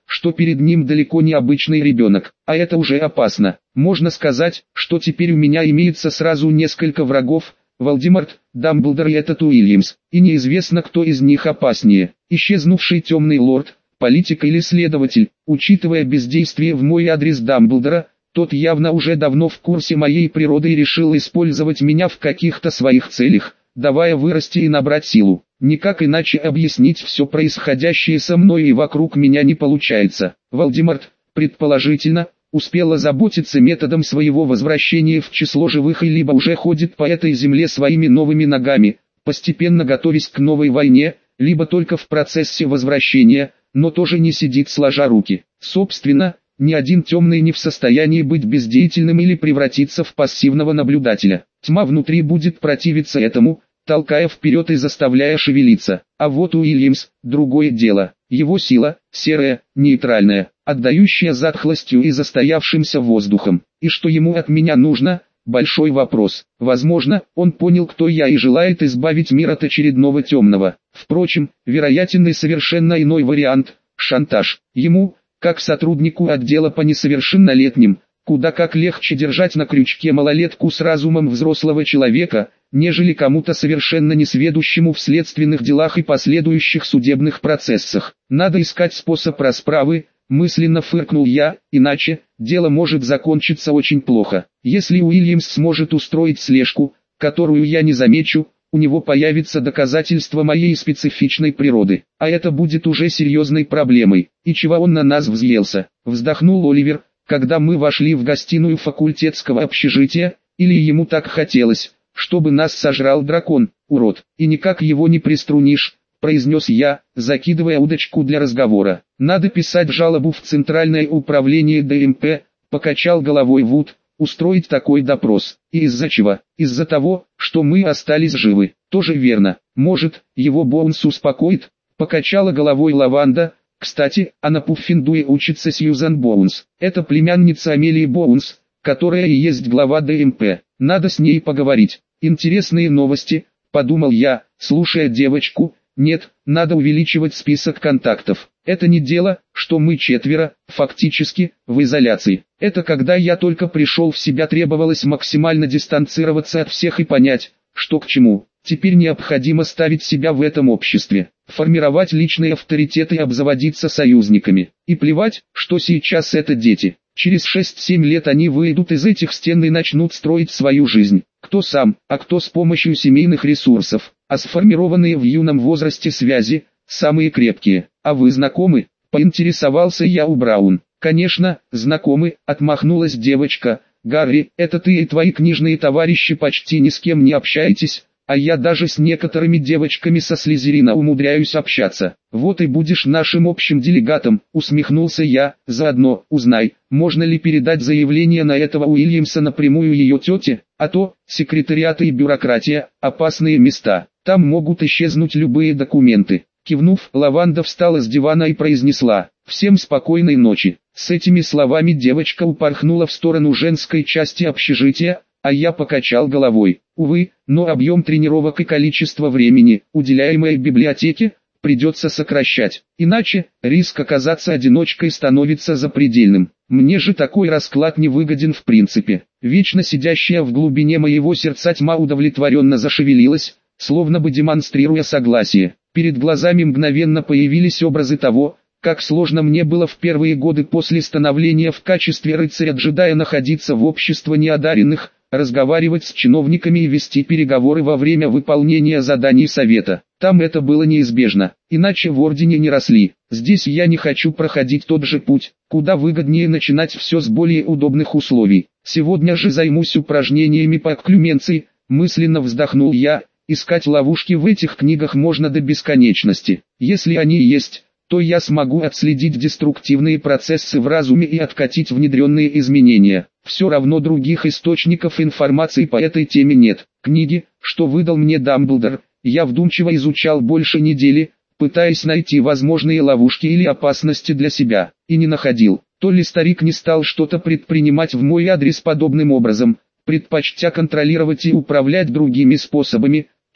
что перед ним далеко не обычный ребенок, а это уже опасно. Можно сказать, что теперь у меня имеется сразу несколько врагов: Волдеморт, Дамблдор и этот Уильямс, и неизвестно, кто из них опаснее: исчезнувший темный лорд, политик или следователь. Учитывая бездействие в мой адрес Дамблдора, тот явно уже давно в курсе моей природы и решил использовать меня в каких-то своих целях, давая вырасти и набрать силу. Никак иначе объяснить все происходящее со мной и вокруг меня не получается. Волдеморт, предположительно, успел озаботиться методом своего возвращения в число живых и либо уже ходит по этой земле своими новыми ногами, постепенно готовясь к новой войне, либо только в процессе возвращения, но тоже не сидит сложа руки. Собственно, ни один темный не в состоянии быть бездеятельным или превратиться в пассивного наблюдателя. Тьма внутри будет противиться этому, толкая вперед и заставляя шевелиться. А вот Уильямс – другое дело. Его сила – серая, нейтральная, отдающая затхлостью и застоявшимся воздухом. И что ему от меня нужно – большой вопрос. Возможно, он понял, кто я, и желает избавить мир от очередного темного. Впрочем, вероятен и совершенно иной вариант – шантаж. Ему, как сотруднику отдела по несовершеннолетним, куда как легче держать на крючке малолетку с разумом взрослого человека, нежели кому-то совершенно несведущему в следственных делах и последующих судебных процессах. Надо искать способ расправы, мысленно фыркнул я, иначе дело может закончиться очень плохо. Если Уильямс сможет устроить слежку, которую я не замечу, у него появится доказательство моей специфичной природы, а это будет уже серьезной проблемой. И чего он на нас взъелся? Вздохнул Оливер, когда мы вошли в гостиную факультетского общежития, или ему так хотелось, чтобы нас сожрал дракон, урод, и никак его не приструнишь, произнес я, закидывая удочку для разговора. Надо писать жалобу в Центральное управление Д М П, покачал головой Вуд. Устроить такой допрос. И из-за чего? Из-за того, что мы остались живы. Тоже верно. Может, его Боунс успокоит? Покачала головой Лаванда. Кстати, а на Пуффиндуе учится Сьюзан Боунс. Это племянница Амелии Боунс, которая и есть глава Д М П. Надо с ней поговорить. Интересные новости, подумал я, слушая девочку. Нет, надо увеличивать список контактов. Это не дело, что мы четверо, фактически, в изоляции. Это когда я только пришел в себя, требовалось максимально дистанцироваться от всех и понять, что к чему. Теперь необходимо ставить себя в этом обществе, формировать личный авторитет и обзаводиться союзниками. И плевать, что сейчас это дети. Через шесть-семь лет они выйдут из этих стен и начнут строить свою жизнь. Кто сам, а кто с помощью семейных ресурсов. А сформированные в юном возрасте связи – самые крепкие. А вы знакомы? Поинтересовался я у Браун. Конечно, знакомы, отмахнулась девочка. Гарри, это ты и твои книжные товарищи почти ни с кем не общаетесь, а я даже с некоторыми девочками со Слизерина умудряюсь общаться. Вот и будешь нашим общим делегатом, усмехнулся я. Заодно узнай, можно ли передать заявление на этого Уильямса напрямую ее тете, а то секретариаты и бюрократия – опасные места, там могут исчезнуть любые документы. Кивнув, Лаванда встала с дивана и произнесла: «Всем спокойной ночи». С этими словами девочка упорхнула в сторону женской части общежития, а я покачал головой. Увы, но объем тренировок и количество времени, уделяемое библиотеке, придется сокращать. Иначе, риск оказаться одиночкой становится запредельным. Мне же такой расклад не выгоден в принципе. Вечно сидящая в глубине моего сердца тьма удовлетворенно зашевелилась, словно бы демонстрируя согласие. Перед глазами мгновенно появились образы того, как сложно мне было в первые годы после становления в качестве рыцаря-джедая находиться в обществе неодаренных, разговаривать с чиновниками и вести переговоры во время выполнения заданий совета. Там это было неизбежно, иначе в ордене не росли. Здесь я не хочу проходить тот же путь, куда выгоднее начинать все с более удобных условий. Сегодня же займусь упражнениями по окклюменции, мысленно вздохнул я. Искать ловушки в этих книгах можно до бесконечности. Если они есть, то я смогу отследить деструктивные процессы в разуме и откатить внедренные изменения. Все равно других источников информации по этой теме нет. Книги, что выдал мне Дамблдор, я вдумчиво изучал больше недели, пытаясь найти возможные ловушки или опасности для себя, и не находил. То ли старик не стал что-то предпринимать в мой адрес подобным образом, предпочтя контролировать и управлять другими способами,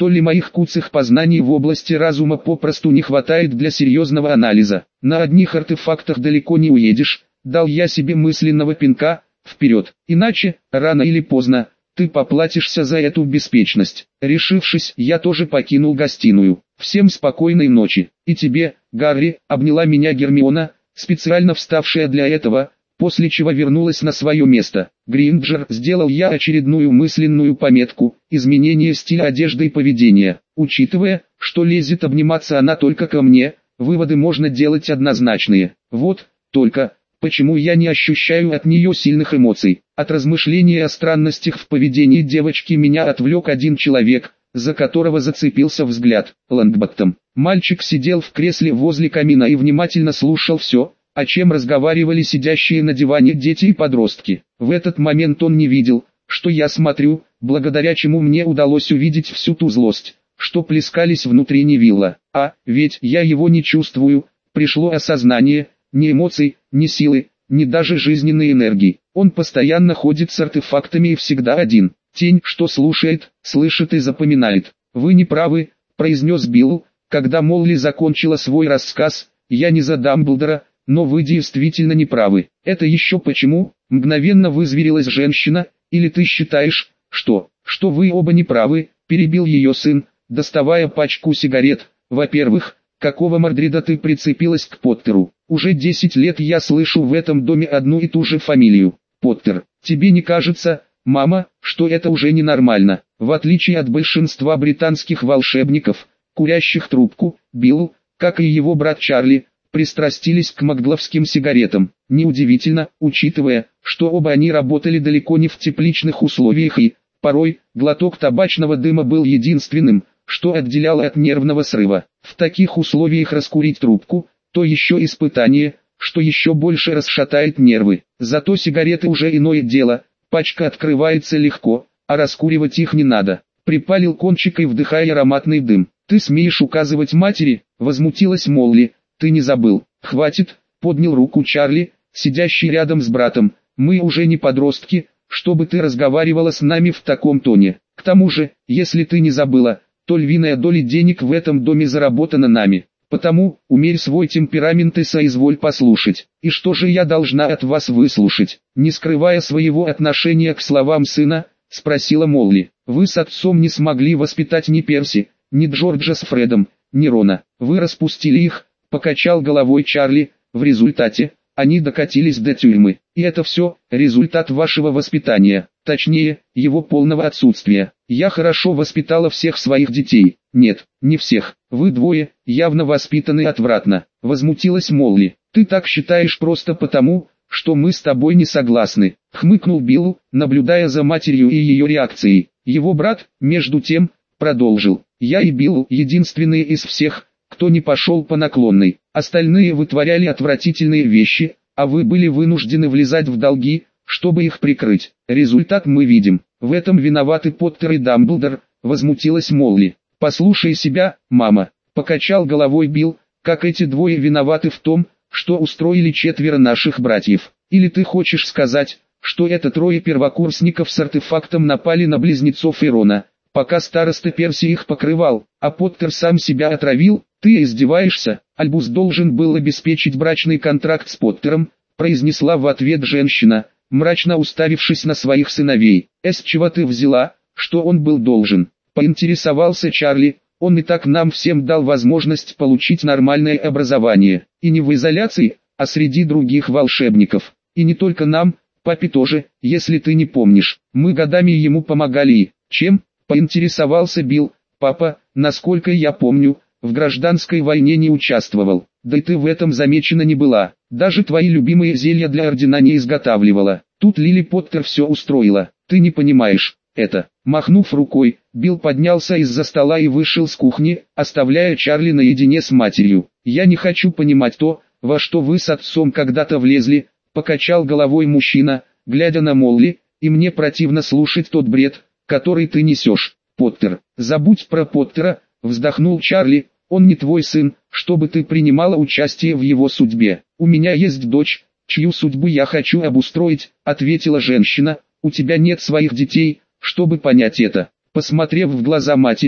то ли моих куцых познаний в области разума попросту не хватает для серьезного анализа. На одних артефактах далеко не уедешь, дал я себе мысленного пинка, вперед, иначе, рано или поздно, ты поплатишься за эту беспечность. Решившись, я тоже покинул гостиную. Всем спокойной ночи. И тебе, Гарри, обняла меня Гермиона, специально вставшая для этого, после чего вернулась на свое место. Гринджер, сделал я очередную мысленную пометку, изменение стиля одежды и поведения. Учитывая, что лезет обниматься она только ко мне, выводы можно делать однозначные. Вот, только, почему я не ощущаю от нее сильных эмоций. От размышления о странностях в поведении девочки меня отвлек один человек, за которого зацепился взгляд. Лонгботтом. Мальчик сидел в кресле возле камина и внимательно слушал все, о чем разговаривали сидящие на диване дети и подростки. В этот момент он не видел, что я смотрю, благодаря чему мне удалось увидеть всю ту злость, что плескались внутри Невилла. А, ведь я его не чувствую, пришло осознание, ни эмоций, ни силы, ни даже жизненной энергии. Он постоянно ходит с артефактами и всегда один. Тень, что слушает, слышит и запоминает. «Вы не правы», — произнес Билл, когда Молли закончила свой рассказ. «Я не за Дамблдора, но вы действительно не правы». «Это еще почему?» — мгновенно вызверилась женщина. «Или ты считаешь, что, что вы оба не правы?» — перебил ее сын, доставая пачку сигарет. «Во-первых, какого Мордрида ты прицепилась к Поттеру? Уже десять лет я слышу в этом доме одну и ту же фамилию. Поттер. Тебе не кажется, мама, что это уже ненормально?» В отличие от большинства британских волшебников, курящих трубку, Билл, как и его брат Чарли, пристрастились к магловским сигаретам. Неудивительно, учитывая, что оба они работали далеко не в тепличных условиях и, порой, глоток табачного дыма был единственным, что отделяло от нервного срыва. В таких условиях раскурить трубку – то еще испытание, что еще больше расшатает нервы. Зато сигареты уже иное дело, пачка открывается легко, а раскуривать их не надо. Припалил кончикой, вдыхая ароматный дым. «Ты смеешь указывать матери?» – возмутилась Молли. «Ты не забыл?» «Хватит», – поднял руку Чарли, сидящий рядом с братом. «Мы уже не подростки, чтобы ты разговаривала с нами в таком тоне. К тому же, если ты не забыла, то львиная доля денег в этом доме заработана нами. Потому, умерь свой темперамент и соизволь послушать. И что же я должна от вас выслушать?» Не скрывая своего отношения к словам сына, спросила Молли. «Вы с отцом не смогли воспитать ни Перси, ни Джорджа с Фредом, ни Рона. Вы распустили их», — покачал головой Чарли. «В результате, они докатились до тюрьмы. И это все, результат вашего воспитания, точнее, его полного отсутствия. Я хорошо воспитала всех своих детей». «Нет, не всех. Вы двое, явно воспитаны отвратно», — возмутилась Молли. «Ты так считаешь просто потому, что мы с тобой не согласны», — хмыкнул Билл, наблюдая за матерью и ее реакцией. Его брат, между тем, продолжил. «Я и Билл единственные из всех, кто не пошел по наклонной. Остальные вытворяли отвратительные вещи, а вы были вынуждены влезать в долги, чтобы их прикрыть. Результат мы видим. В этом виноваты Поттер и Дамблдор», — возмутилась Молли. «Послушай себя, мама», — покачал головой Билл, «как эти двое виноваты в том, что устроили четверо наших братьев. Или ты хочешь сказать, что это трое первокурсников с артефактом напали на близнецов Ирона, пока староста Перси их покрывал, а Поттер сам себя отравил? Ты издеваешься?» «Альбус должен был обеспечить брачный контракт с Поттером», — произнесла в ответ женщина, мрачно уставившись на своих сыновей. «С чего ты взяла, что он был должен?» — поинтересовался Чарли. «Он и так нам всем дал возможность получить нормальное образование, и не в изоляции, а среди других волшебников. И не только нам, папе тоже, если ты не помнишь. Мы годами ему помогали и...» «Чем?» — поинтересовался Билл. «Папа, насколько я помню, в гражданской войне не участвовал. Да и ты в этом замечена не была. Даже твои любимые зелья для ордена не изготавливала. Тут Лили Поттер все устроила. Ты не понимаешь это». Махнув рукой, Билл поднялся из-за стола и вышел с кухни, оставляя Чарли наедине с матерью. «Я не хочу понимать то, во что вы с отцом когда-то влезли», — покачал головой мужчина, глядя на Молли, «и мне противно слушать тот бред, который ты несешь. Поттер, забудь про Поттера», — вздохнул Чарли. «Он не твой сын, чтобы ты принимала участие в его судьбе. У меня есть дочь, чью судьбу я хочу обустроить», — ответила женщина. «У тебя нет своих детей, чтобы понять это». Посмотрев в глаза матери,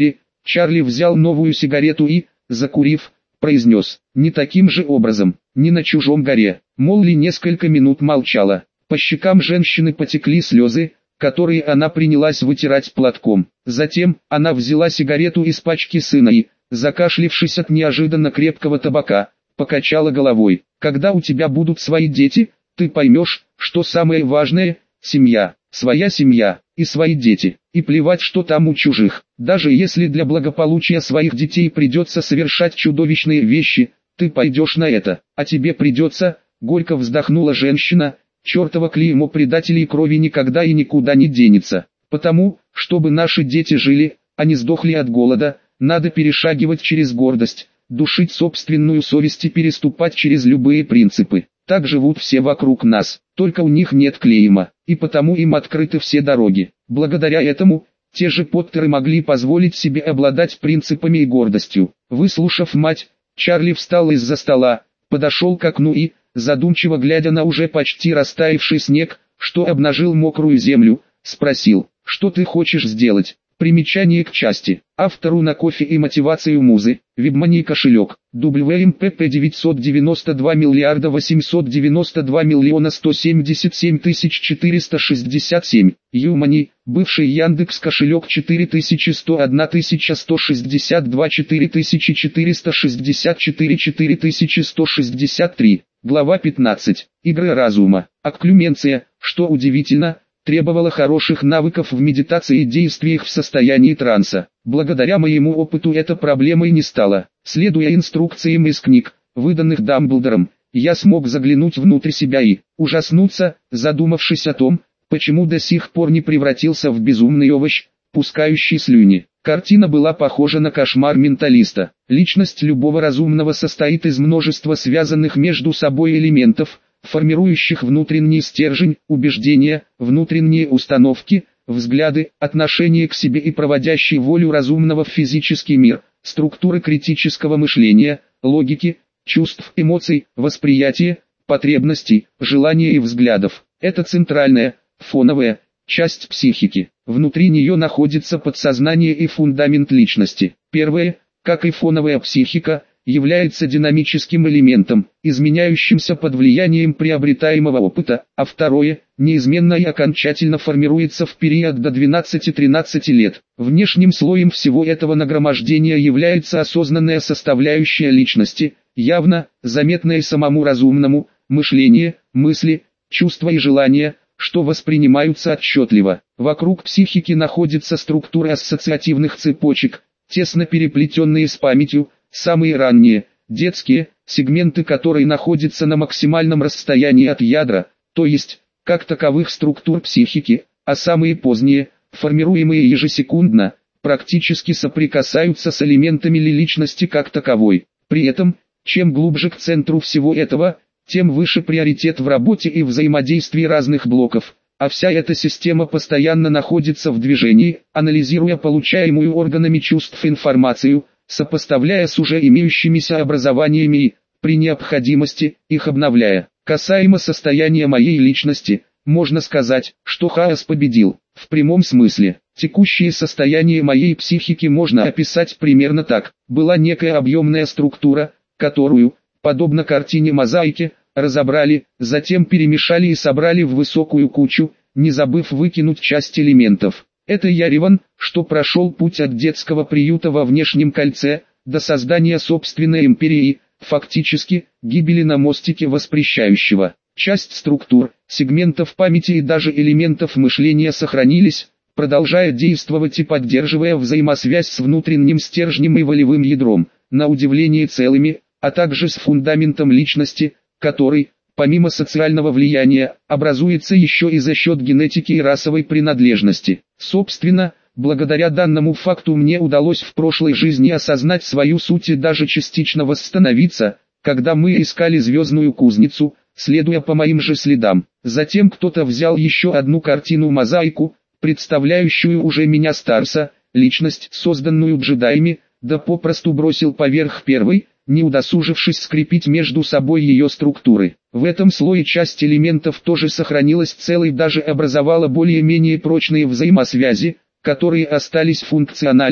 Чарли взял новую сигарету и, закурив, произнес: «Не таким же образом, не на чужом горе». Молли несколько минут молчала. По щекам женщины потекли слезы, которые она принялась вытирать платком. Затем, она взяла сигарету из пачки сына и, закашлившись от неожиданно крепкого табака, покачала головой. «Когда у тебя будут свои дети, ты поймешь, что самое важное – семья, своя семья, и свои дети, и плевать, что там у чужих. Даже если для благополучия своих детей придется совершать чудовищные вещи, ты пойдешь на это, а тебе придется», – горько вздохнула женщина, – «чертово клеймо предателей крови никогда и никуда не денется. Потому, чтобы наши дети жили, а не сдохли от голода, надо перешагивать через гордость, душить собственную совесть и переступать через любые принципы. Так живут все вокруг нас, только у них нет клейма, и потому им открыты все дороги. Благодаря этому, те же Поттеры могли позволить себе обладать принципами и гордостью». Выслушав мать, Чарли встал из-за стола, подошел к окну и, задумчиво глядя на уже почти растаявший снег, что обнажил мокрую землю, спросил: «Что ты хочешь сделать?» Примечание к части. Автору на кофе и мотивацию музы. Вебмани кошелек. дабл ю эм пи пи девятьсот девяносто два миллиарда восемьсот девяносто два миллиона сто семьдесят семь тысяч четыреста шестьдесят семь. Юмани. Бывший Яндекс кошелек четыре тысячи сто одна тысяча сто шестьдесят два четыре тысячи четыреста шестьдесят четыре четыре тысячи сто шестьдесят три. Глава пятнадцать. Игры разума. Акклюменция, что удивительно, требовала хороших навыков в медитации и действиях в состоянии транса. Благодаря моему опыту эта проблемой не стала. Следуя инструкциям из книг, выданных Дамблдором, я смог заглянуть внутрь себя и ужаснуться, задумавшись о том, почему до сих пор не превратился в безумный овощ, пускающий слюни. Картина была похожа на кошмар менталиста. Личность любого разумного состоит из множества связанных между собой элементов, формирующих внутренний стержень, убеждения, внутренние установки, взгляды, отношение к себе и проводящий волю разумного в физический мир, структуры критического мышления, логики, чувств, эмоций, восприятия, потребностей, желаний и взглядов. Это центральная, фоновая часть психики. Внутри нее находится подсознание и фундамент личности. Первое, как и фоновая психика, является динамическим элементом, изменяющимся под влиянием приобретаемого опыта, а второе, неизменно и окончательно формируется в период до двенадцати-тринадцати лет. Внешним слоем всего этого нагромождения является осознанная составляющая личности, явно, заметная самому разумному, мышление, мысли, чувства и желания, что воспринимаются отчетливо. Вокруг психики находится структура ассоциативных цепочек, тесно переплетенные с памятью, самые ранние, детские, сегменты которой находятся на максимальном расстоянии от ядра, то есть, как таковых структур психики, а самые поздние, формируемые ежесекундно, практически соприкасаются с элементами личности как таковой. При этом, чем глубже к центру всего этого, тем выше приоритет в работе и взаимодействии разных блоков, а вся эта система постоянно находится в движении, анализируя получаемую органами чувств информацию, сопоставляя с уже имеющимися образованиями и, при необходимости, их обновляя. Касаемо состояния моей личности, можно сказать, что хаос победил. В прямом смысле, текущее состояние моей психики можно описать примерно так. Была некая объемная структура, которую, подобно картине мозаики, разобрали, затем перемешали и собрали в высокую кучу, не забыв выкинуть часть элементов. Это я Реван, что прошел путь от детского приюта во внешнем кольце, до создания собственной империи, фактически, гибели на мостике воспрещающего. Часть структур, сегментов памяти и даже элементов мышления сохранились, продолжая действовать и поддерживая взаимосвязь с внутренним стержнем и волевым ядром, на удивление целыми, а также с фундаментом личности, который, помимо социального влияния, образуется еще и за счет генетики и расовой принадлежности. Собственно, благодаря данному факту мне удалось в прошлой жизни осознать свою суть и даже частично восстановиться, когда мы искали звездную кузницу, следуя по моим же следам. Затем кто-то взял еще одну картину-мозаику, представляющую уже меня Старса, личность, созданную джедаями, да попросту бросил поверх первой, не удосужившись скрепить между собой ее структуры. В этом слое часть элементов тоже сохранилась целой, даже образовала более-менее прочные взаимосвязи, которые остались функциональны,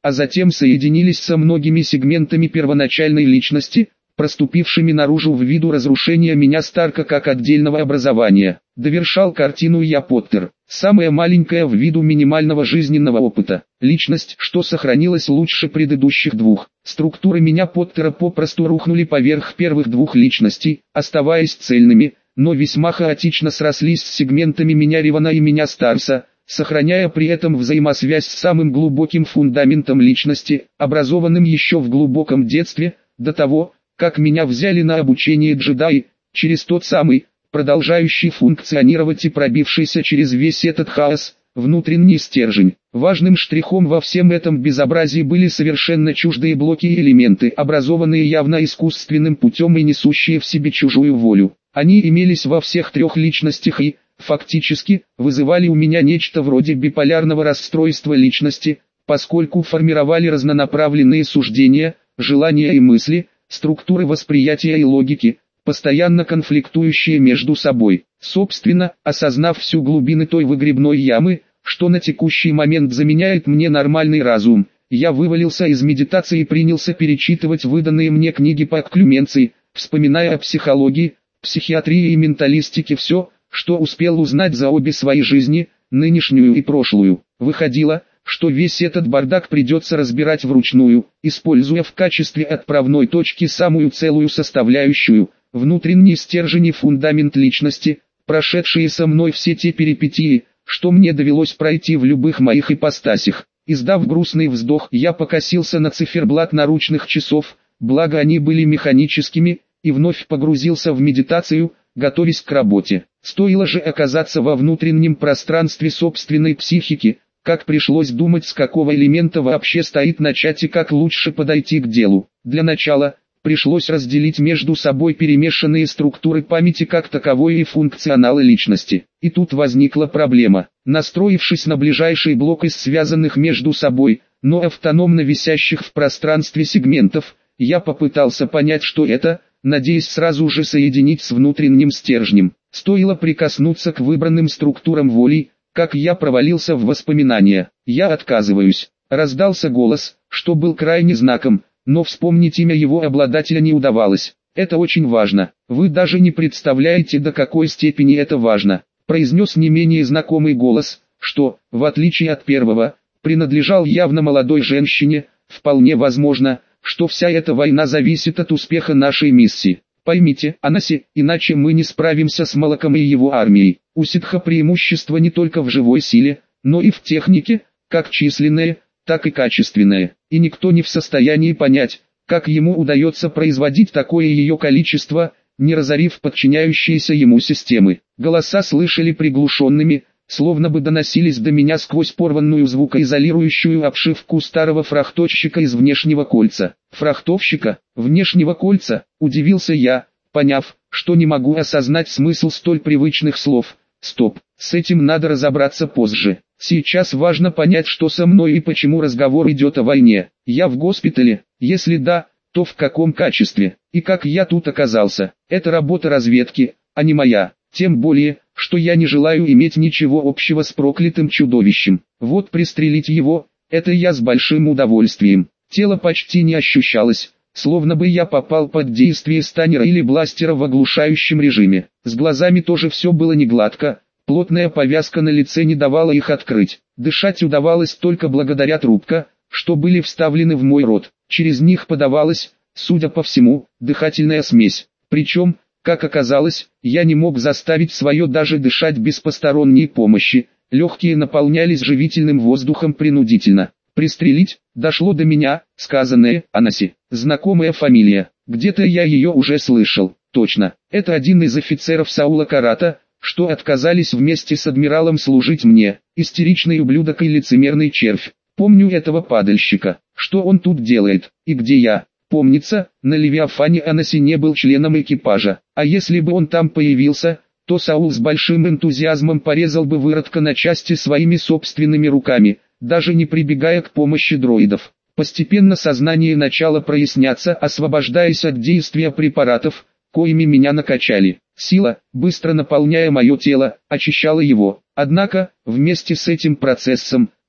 а затем соединились со многими сегментами первоначальной личности, проступившими наружу ввиду разрушения меня Старка как отдельного образования. Довершал картину я Поттер, самая маленькая ввиду минимального жизненного опыта. Личность, что сохранилась лучше предыдущих двух. Структуры меня Поттера попросту рухнули поверх первых двух личностей, оставаясь цельными, но весьма хаотично срослись с сегментами меня Ривана и меня Старса, сохраняя при этом взаимосвязь с самым глубоким фундаментом личности, образованным еще в глубоком детстве, до того, как меня взяли на обучение джедаи, через тот самый, продолжающий функционировать и пробившийся через весь этот хаос, внутренний стержень. Важным штрихом во всем этом безобразии были совершенно чуждые блоки и элементы, образованные явно искусственным путем и несущие в себе чужую волю. Они имелись во всех трех личностях и, фактически, вызывали у меня нечто вроде биполярного расстройства личности, поскольку формировали разнонаправленные суждения, желания и мысли, структуры восприятия и логики, постоянно конфликтующие между собой. Собственно, осознав всю глубину той выгребной ямы, что на текущий момент заменяет мне нормальный разум, я вывалился из медитации и принялся перечитывать выданные мне книги по окклюменции, вспоминая о психологии, психиатрии и менталистике все, что успел узнать за обе свои жизни, нынешнюю и прошлую. Выходило, что весь этот бардак придется разбирать вручную, используя в качестве отправной точки самую целую составляющую, внутренний стержень и фундамент личности, прошедшие со мной все те перипетии, что мне довелось пройти в любых моих ипостасях. Издав грустный вздох, я покосился на циферблат наручных часов, благо они были механическими, и вновь погрузился в медитацию, готовясь к работе. Стоило же оказаться во внутреннем пространстве собственной психики, как пришлось думать, с какого элемента вообще стоит начать и как лучше подойти к делу. Для начала, пришлось разделить между собой перемешанные структуры памяти как таковой и функционалы личности. И тут возникла проблема. Настроившись на ближайший блок из связанных между собой, но автономно висящих в пространстве сегментов, я попытался понять, что это, надеясь сразу же соединить с внутренним стержнем. Стоило прикоснуться к выбранным структурам волей, как я провалился в воспоминания. «Я отказываюсь», — раздался голос, что был крайне знаком, но вспомнить имя его обладателя не удавалось. «Это очень важно. Вы даже не представляете, до какой степени это важно», — произнес не менее знакомый голос, что, в отличие от первого, принадлежал явно молодой женщине. «Вполне возможно, что вся эта война зависит от успеха нашей миссии. Поймите, Анаси, иначе мы не справимся с Малаком и его армией. У ситха преимущество не только в живой силе, но и в технике, как численное, так и качественное. И никто не в состоянии понять, как ему удается производить такое ее количество, не разорив подчиняющиеся ему системы». Голоса слышали приглушенными, словно бы доносились до меня сквозь порванную звукоизолирующую обшивку старого фрахтовщика из внешнего кольца. «Фрахтовщика? Внешнего кольца?» – удивился я, поняв, что не могу осознать смысл столь привычных слов. «Стоп, с этим надо разобраться позже. Сейчас важно понять, что со мной и почему разговор идет о войне. Я в госпитале? Если да, то в каком качестве? И как я тут оказался? Это работа разведки, а не моя. Тем более, что я не желаю иметь ничего общего с проклятым чудовищем. Вот пристрелить его, это я с большим удовольствием». Тело почти не ощущалось, словно бы я попал под действие станера или бластера в оглушающем режиме. С глазами тоже все было не гладко, плотная повязка на лице не давала их открыть. Дышать удавалось только благодаря трубкам, что были вставлены в мой рот. Через них подавалась, судя по всему, дыхательная смесь. Причем, как оказалось, я не мог заставить свое даже дышать без посторонней помощи, легкие наполнялись живительным воздухом принудительно. «Пристрелить?» Дошло до меня, сказанное, Анаси. Знакомая фамилия. Где-то я ее уже слышал. Точно, это один из офицеров Саула Карата, что отказались вместе с адмиралом служить мне. Истеричный ублюдок и лицемерный червь. Помню этого падальщика. Что он тут делает? И где я? Помнится, на Левиафане Анаси не был членом экипажа. А если бы он там появился, то Саул с большим энтузиазмом порезал бы выродка на части своими собственными руками, даже не прибегая к помощи дроидов. Постепенно сознание начало проясняться, освобождаясь от действия препаратов, коими меня накачали. Сила, быстро наполняя мое тело, очищала его. Однако, вместе с этим процессом,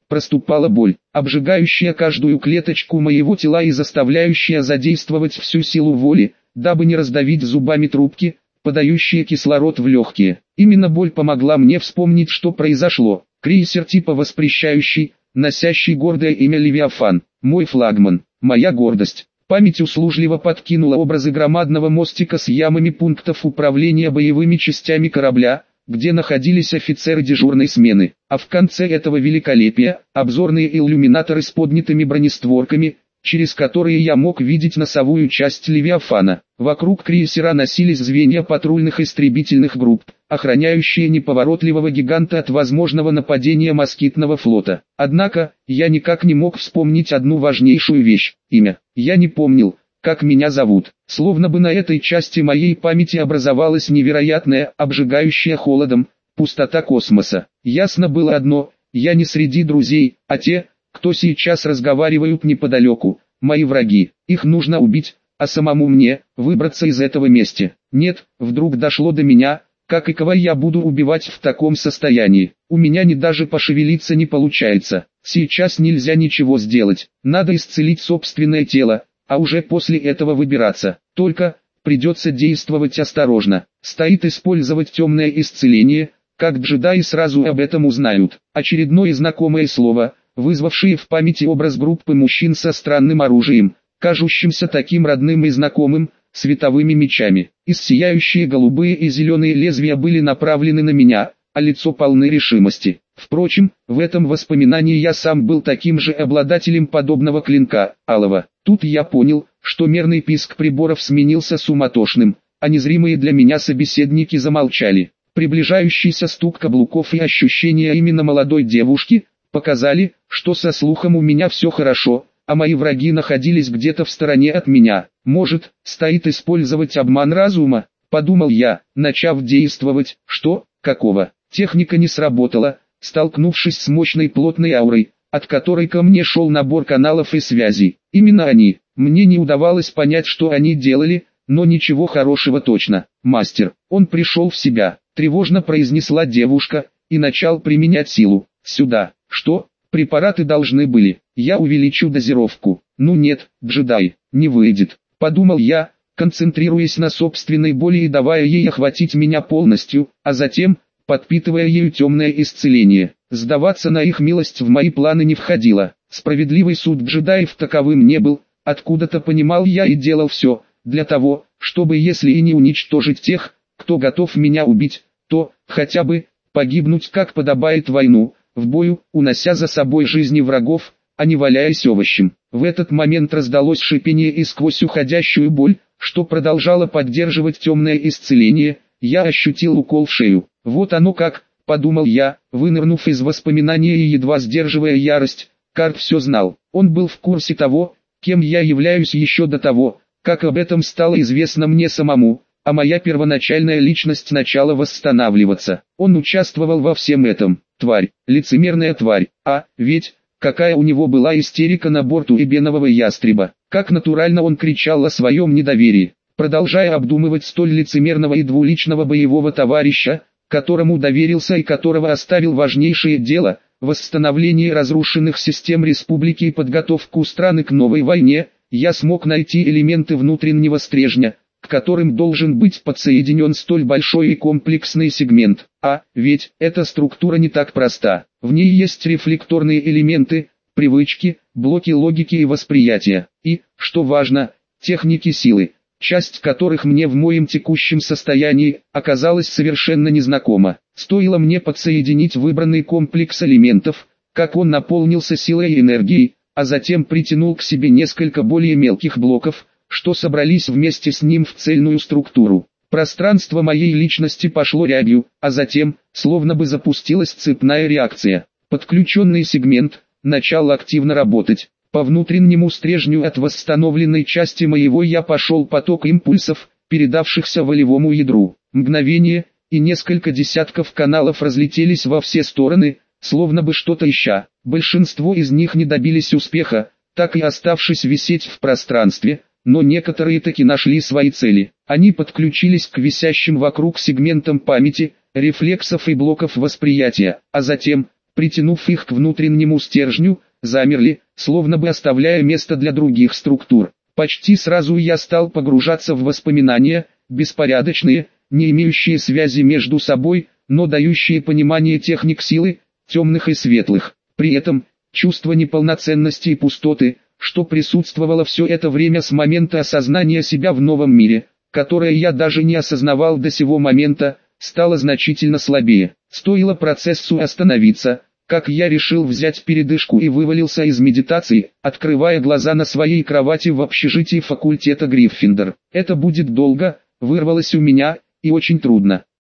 проступала боль, обжигающая каждую клеточку моего тела и заставляющая задействовать всю силу воли, дабы не раздавить зубами трубки, подающие кислород в легкие. Именно боль помогла мне вспомнить, что произошло. Крейсер типа воспрещающий, носящий гордое имя Левиафан, мой флагман, моя гордость. Память услужливо подкинула образы громадного мостика с ямами пунктов управления боевыми частями корабля, где находились офицеры дежурной смены, а в конце этого великолепия – обзорные иллюминаторы с поднятыми бронестворками, через которые я мог видеть носовую часть Левиафана. Вокруг крейсера носились звенья патрульных истребительных групп, охраняющие неповоротливого гиганта от возможного нападения москитного флота. Однако, я никак не мог вспомнить одну важнейшую вещь – имя. Я не помнил, как меня зовут. Словно бы на этой части моей памяти образовалась невероятная, обжигающая холодом, пустота космоса. Ясно было одно – я не среди друзей, а те, кто сейчас разговаривают неподалеку, мои враги. Их нужно убить, а самому мне выбраться из этого места. Нет, вдруг дошло до меня, как и кого я буду убивать в таком состоянии. У меня ни даже пошевелиться не получается. Сейчас нельзя ничего сделать. Надо исцелить собственное тело, а уже после этого выбираться. Только придется действовать осторожно. Стоит использовать темное исцеление, как джедаи сразу об этом узнают. Очередное знакомое слово, вызвавшее в памяти образ группы мужчин со странным оружием, кажущимся таким родным и знакомым, световыми мечами. Из сияющие голубые и зеленые лезвия были направлены на меня, а лицо полны решимости. Впрочем, в этом воспоминании я сам был таким же обладателем подобного клинка, алого. Тут я понял, что мерный писк приборов сменился суматошным, а незримые для меня собеседники замолчали. Приближающийся стук каблуков и ощущения именно молодой девушки показали, что со слухом у меня все хорошо, а мои враги находились где-то в стороне от меня. Может, стоит использовать обман разума, подумал я, начав действовать. Что, какого? Техника не сработала, столкнувшись с мощной плотной аурой, от которой ко мне шел набор каналов и связей. Именно они. Мне не удавалось понять, что они делали, но ничего хорошего точно. Мастер, он пришел в себя, тревожно произнесла девушка, и начал применять силу. Сюда. Что? Препараты должны были. Я увеличу дозировку. Ну нет, джедай, не выйдет. Подумал я, концентрируясь на собственной боли и давая ей охватить меня полностью, а затем, подпитывая ею темное исцеление. Сдаваться на их милость в мои планы не входило. Справедливый суд джедаев таковым не был, откуда-то понимал я и делал все, для того, чтобы если и не уничтожить тех, кто готов меня убить, то, хотя бы, погибнуть как подобает войну, в бою, унося за собой жизни врагов, а не валяясь овощем. В этот момент раздалось шипение и сквозь уходящую боль, что продолжало поддерживать темное исцеление, я ощутил укол в шею. Вот оно как, подумал я, вынырнув из воспоминания и едва сдерживая ярость. Карт все знал, он был в курсе того, кем я являюсь еще до того, как об этом стало известно мне самому, а моя первоначальная личность начала восстанавливаться. Он участвовал во всем этом. Тварь, лицемерная тварь, а, ведь, какая у него была истерика на борту эбенового ястреба, как натурально он кричал о своем недоверии, продолжая обдумывать столь лицемерного и двуличного боевого товарища, которому доверился и которого оставил важнейшее дело, восстановление разрушенных систем республики и подготовку страны к новой войне, я смог найти элементы внутреннего стержня, к которым должен быть подсоединен столь большой и комплексный сегмент. А, ведь, эта структура не так проста. В ней есть рефлекторные элементы, привычки, блоки логики и восприятия. И, что важно, техники силы, часть которых мне в моем текущем состоянии оказалась совершенно незнакома. Стоило мне подсоединить выбранный комплекс элементов, как он наполнился силой и энергией, а затем притянул к себе несколько более мелких блоков, что собрались вместе с ним в цельную структуру. Пространство моей личности пошло рябью, а затем, словно бы запустилась цепная реакция. Подключенный сегмент начал активно работать. По внутреннему стержню от восстановленной части моего я пошел поток импульсов, передавшихся волевому ядру. Мгновение, и несколько десятков каналов разлетелись во все стороны, словно бы что-то ища. Большинство из них не добились успеха, так и оставшись висеть в пространстве, но некоторые таки нашли свои цели. Они подключились к висящим вокруг сегментам памяти, рефлексов и блоков восприятия, а затем, притянув их к внутреннему стержню, замерли, словно бы оставляя место для других структур. Почти сразу я стал погружаться в воспоминания, беспорядочные, не имеющие связи между собой, но дающие понимание техник силы, темных и светлых. При этом, чувство неполноценности и пустоты, что присутствовало все это время с момента осознания себя в новом мире, которое я даже не осознавал до сего момента, стало значительно слабее. Стоило процессу остановиться, как я решил взять передышку и вывалился из медитации, открывая глаза на своей кровати в общежитии факультета Гриффиндор. Это будет долго, вырвалось у меня, и очень трудно.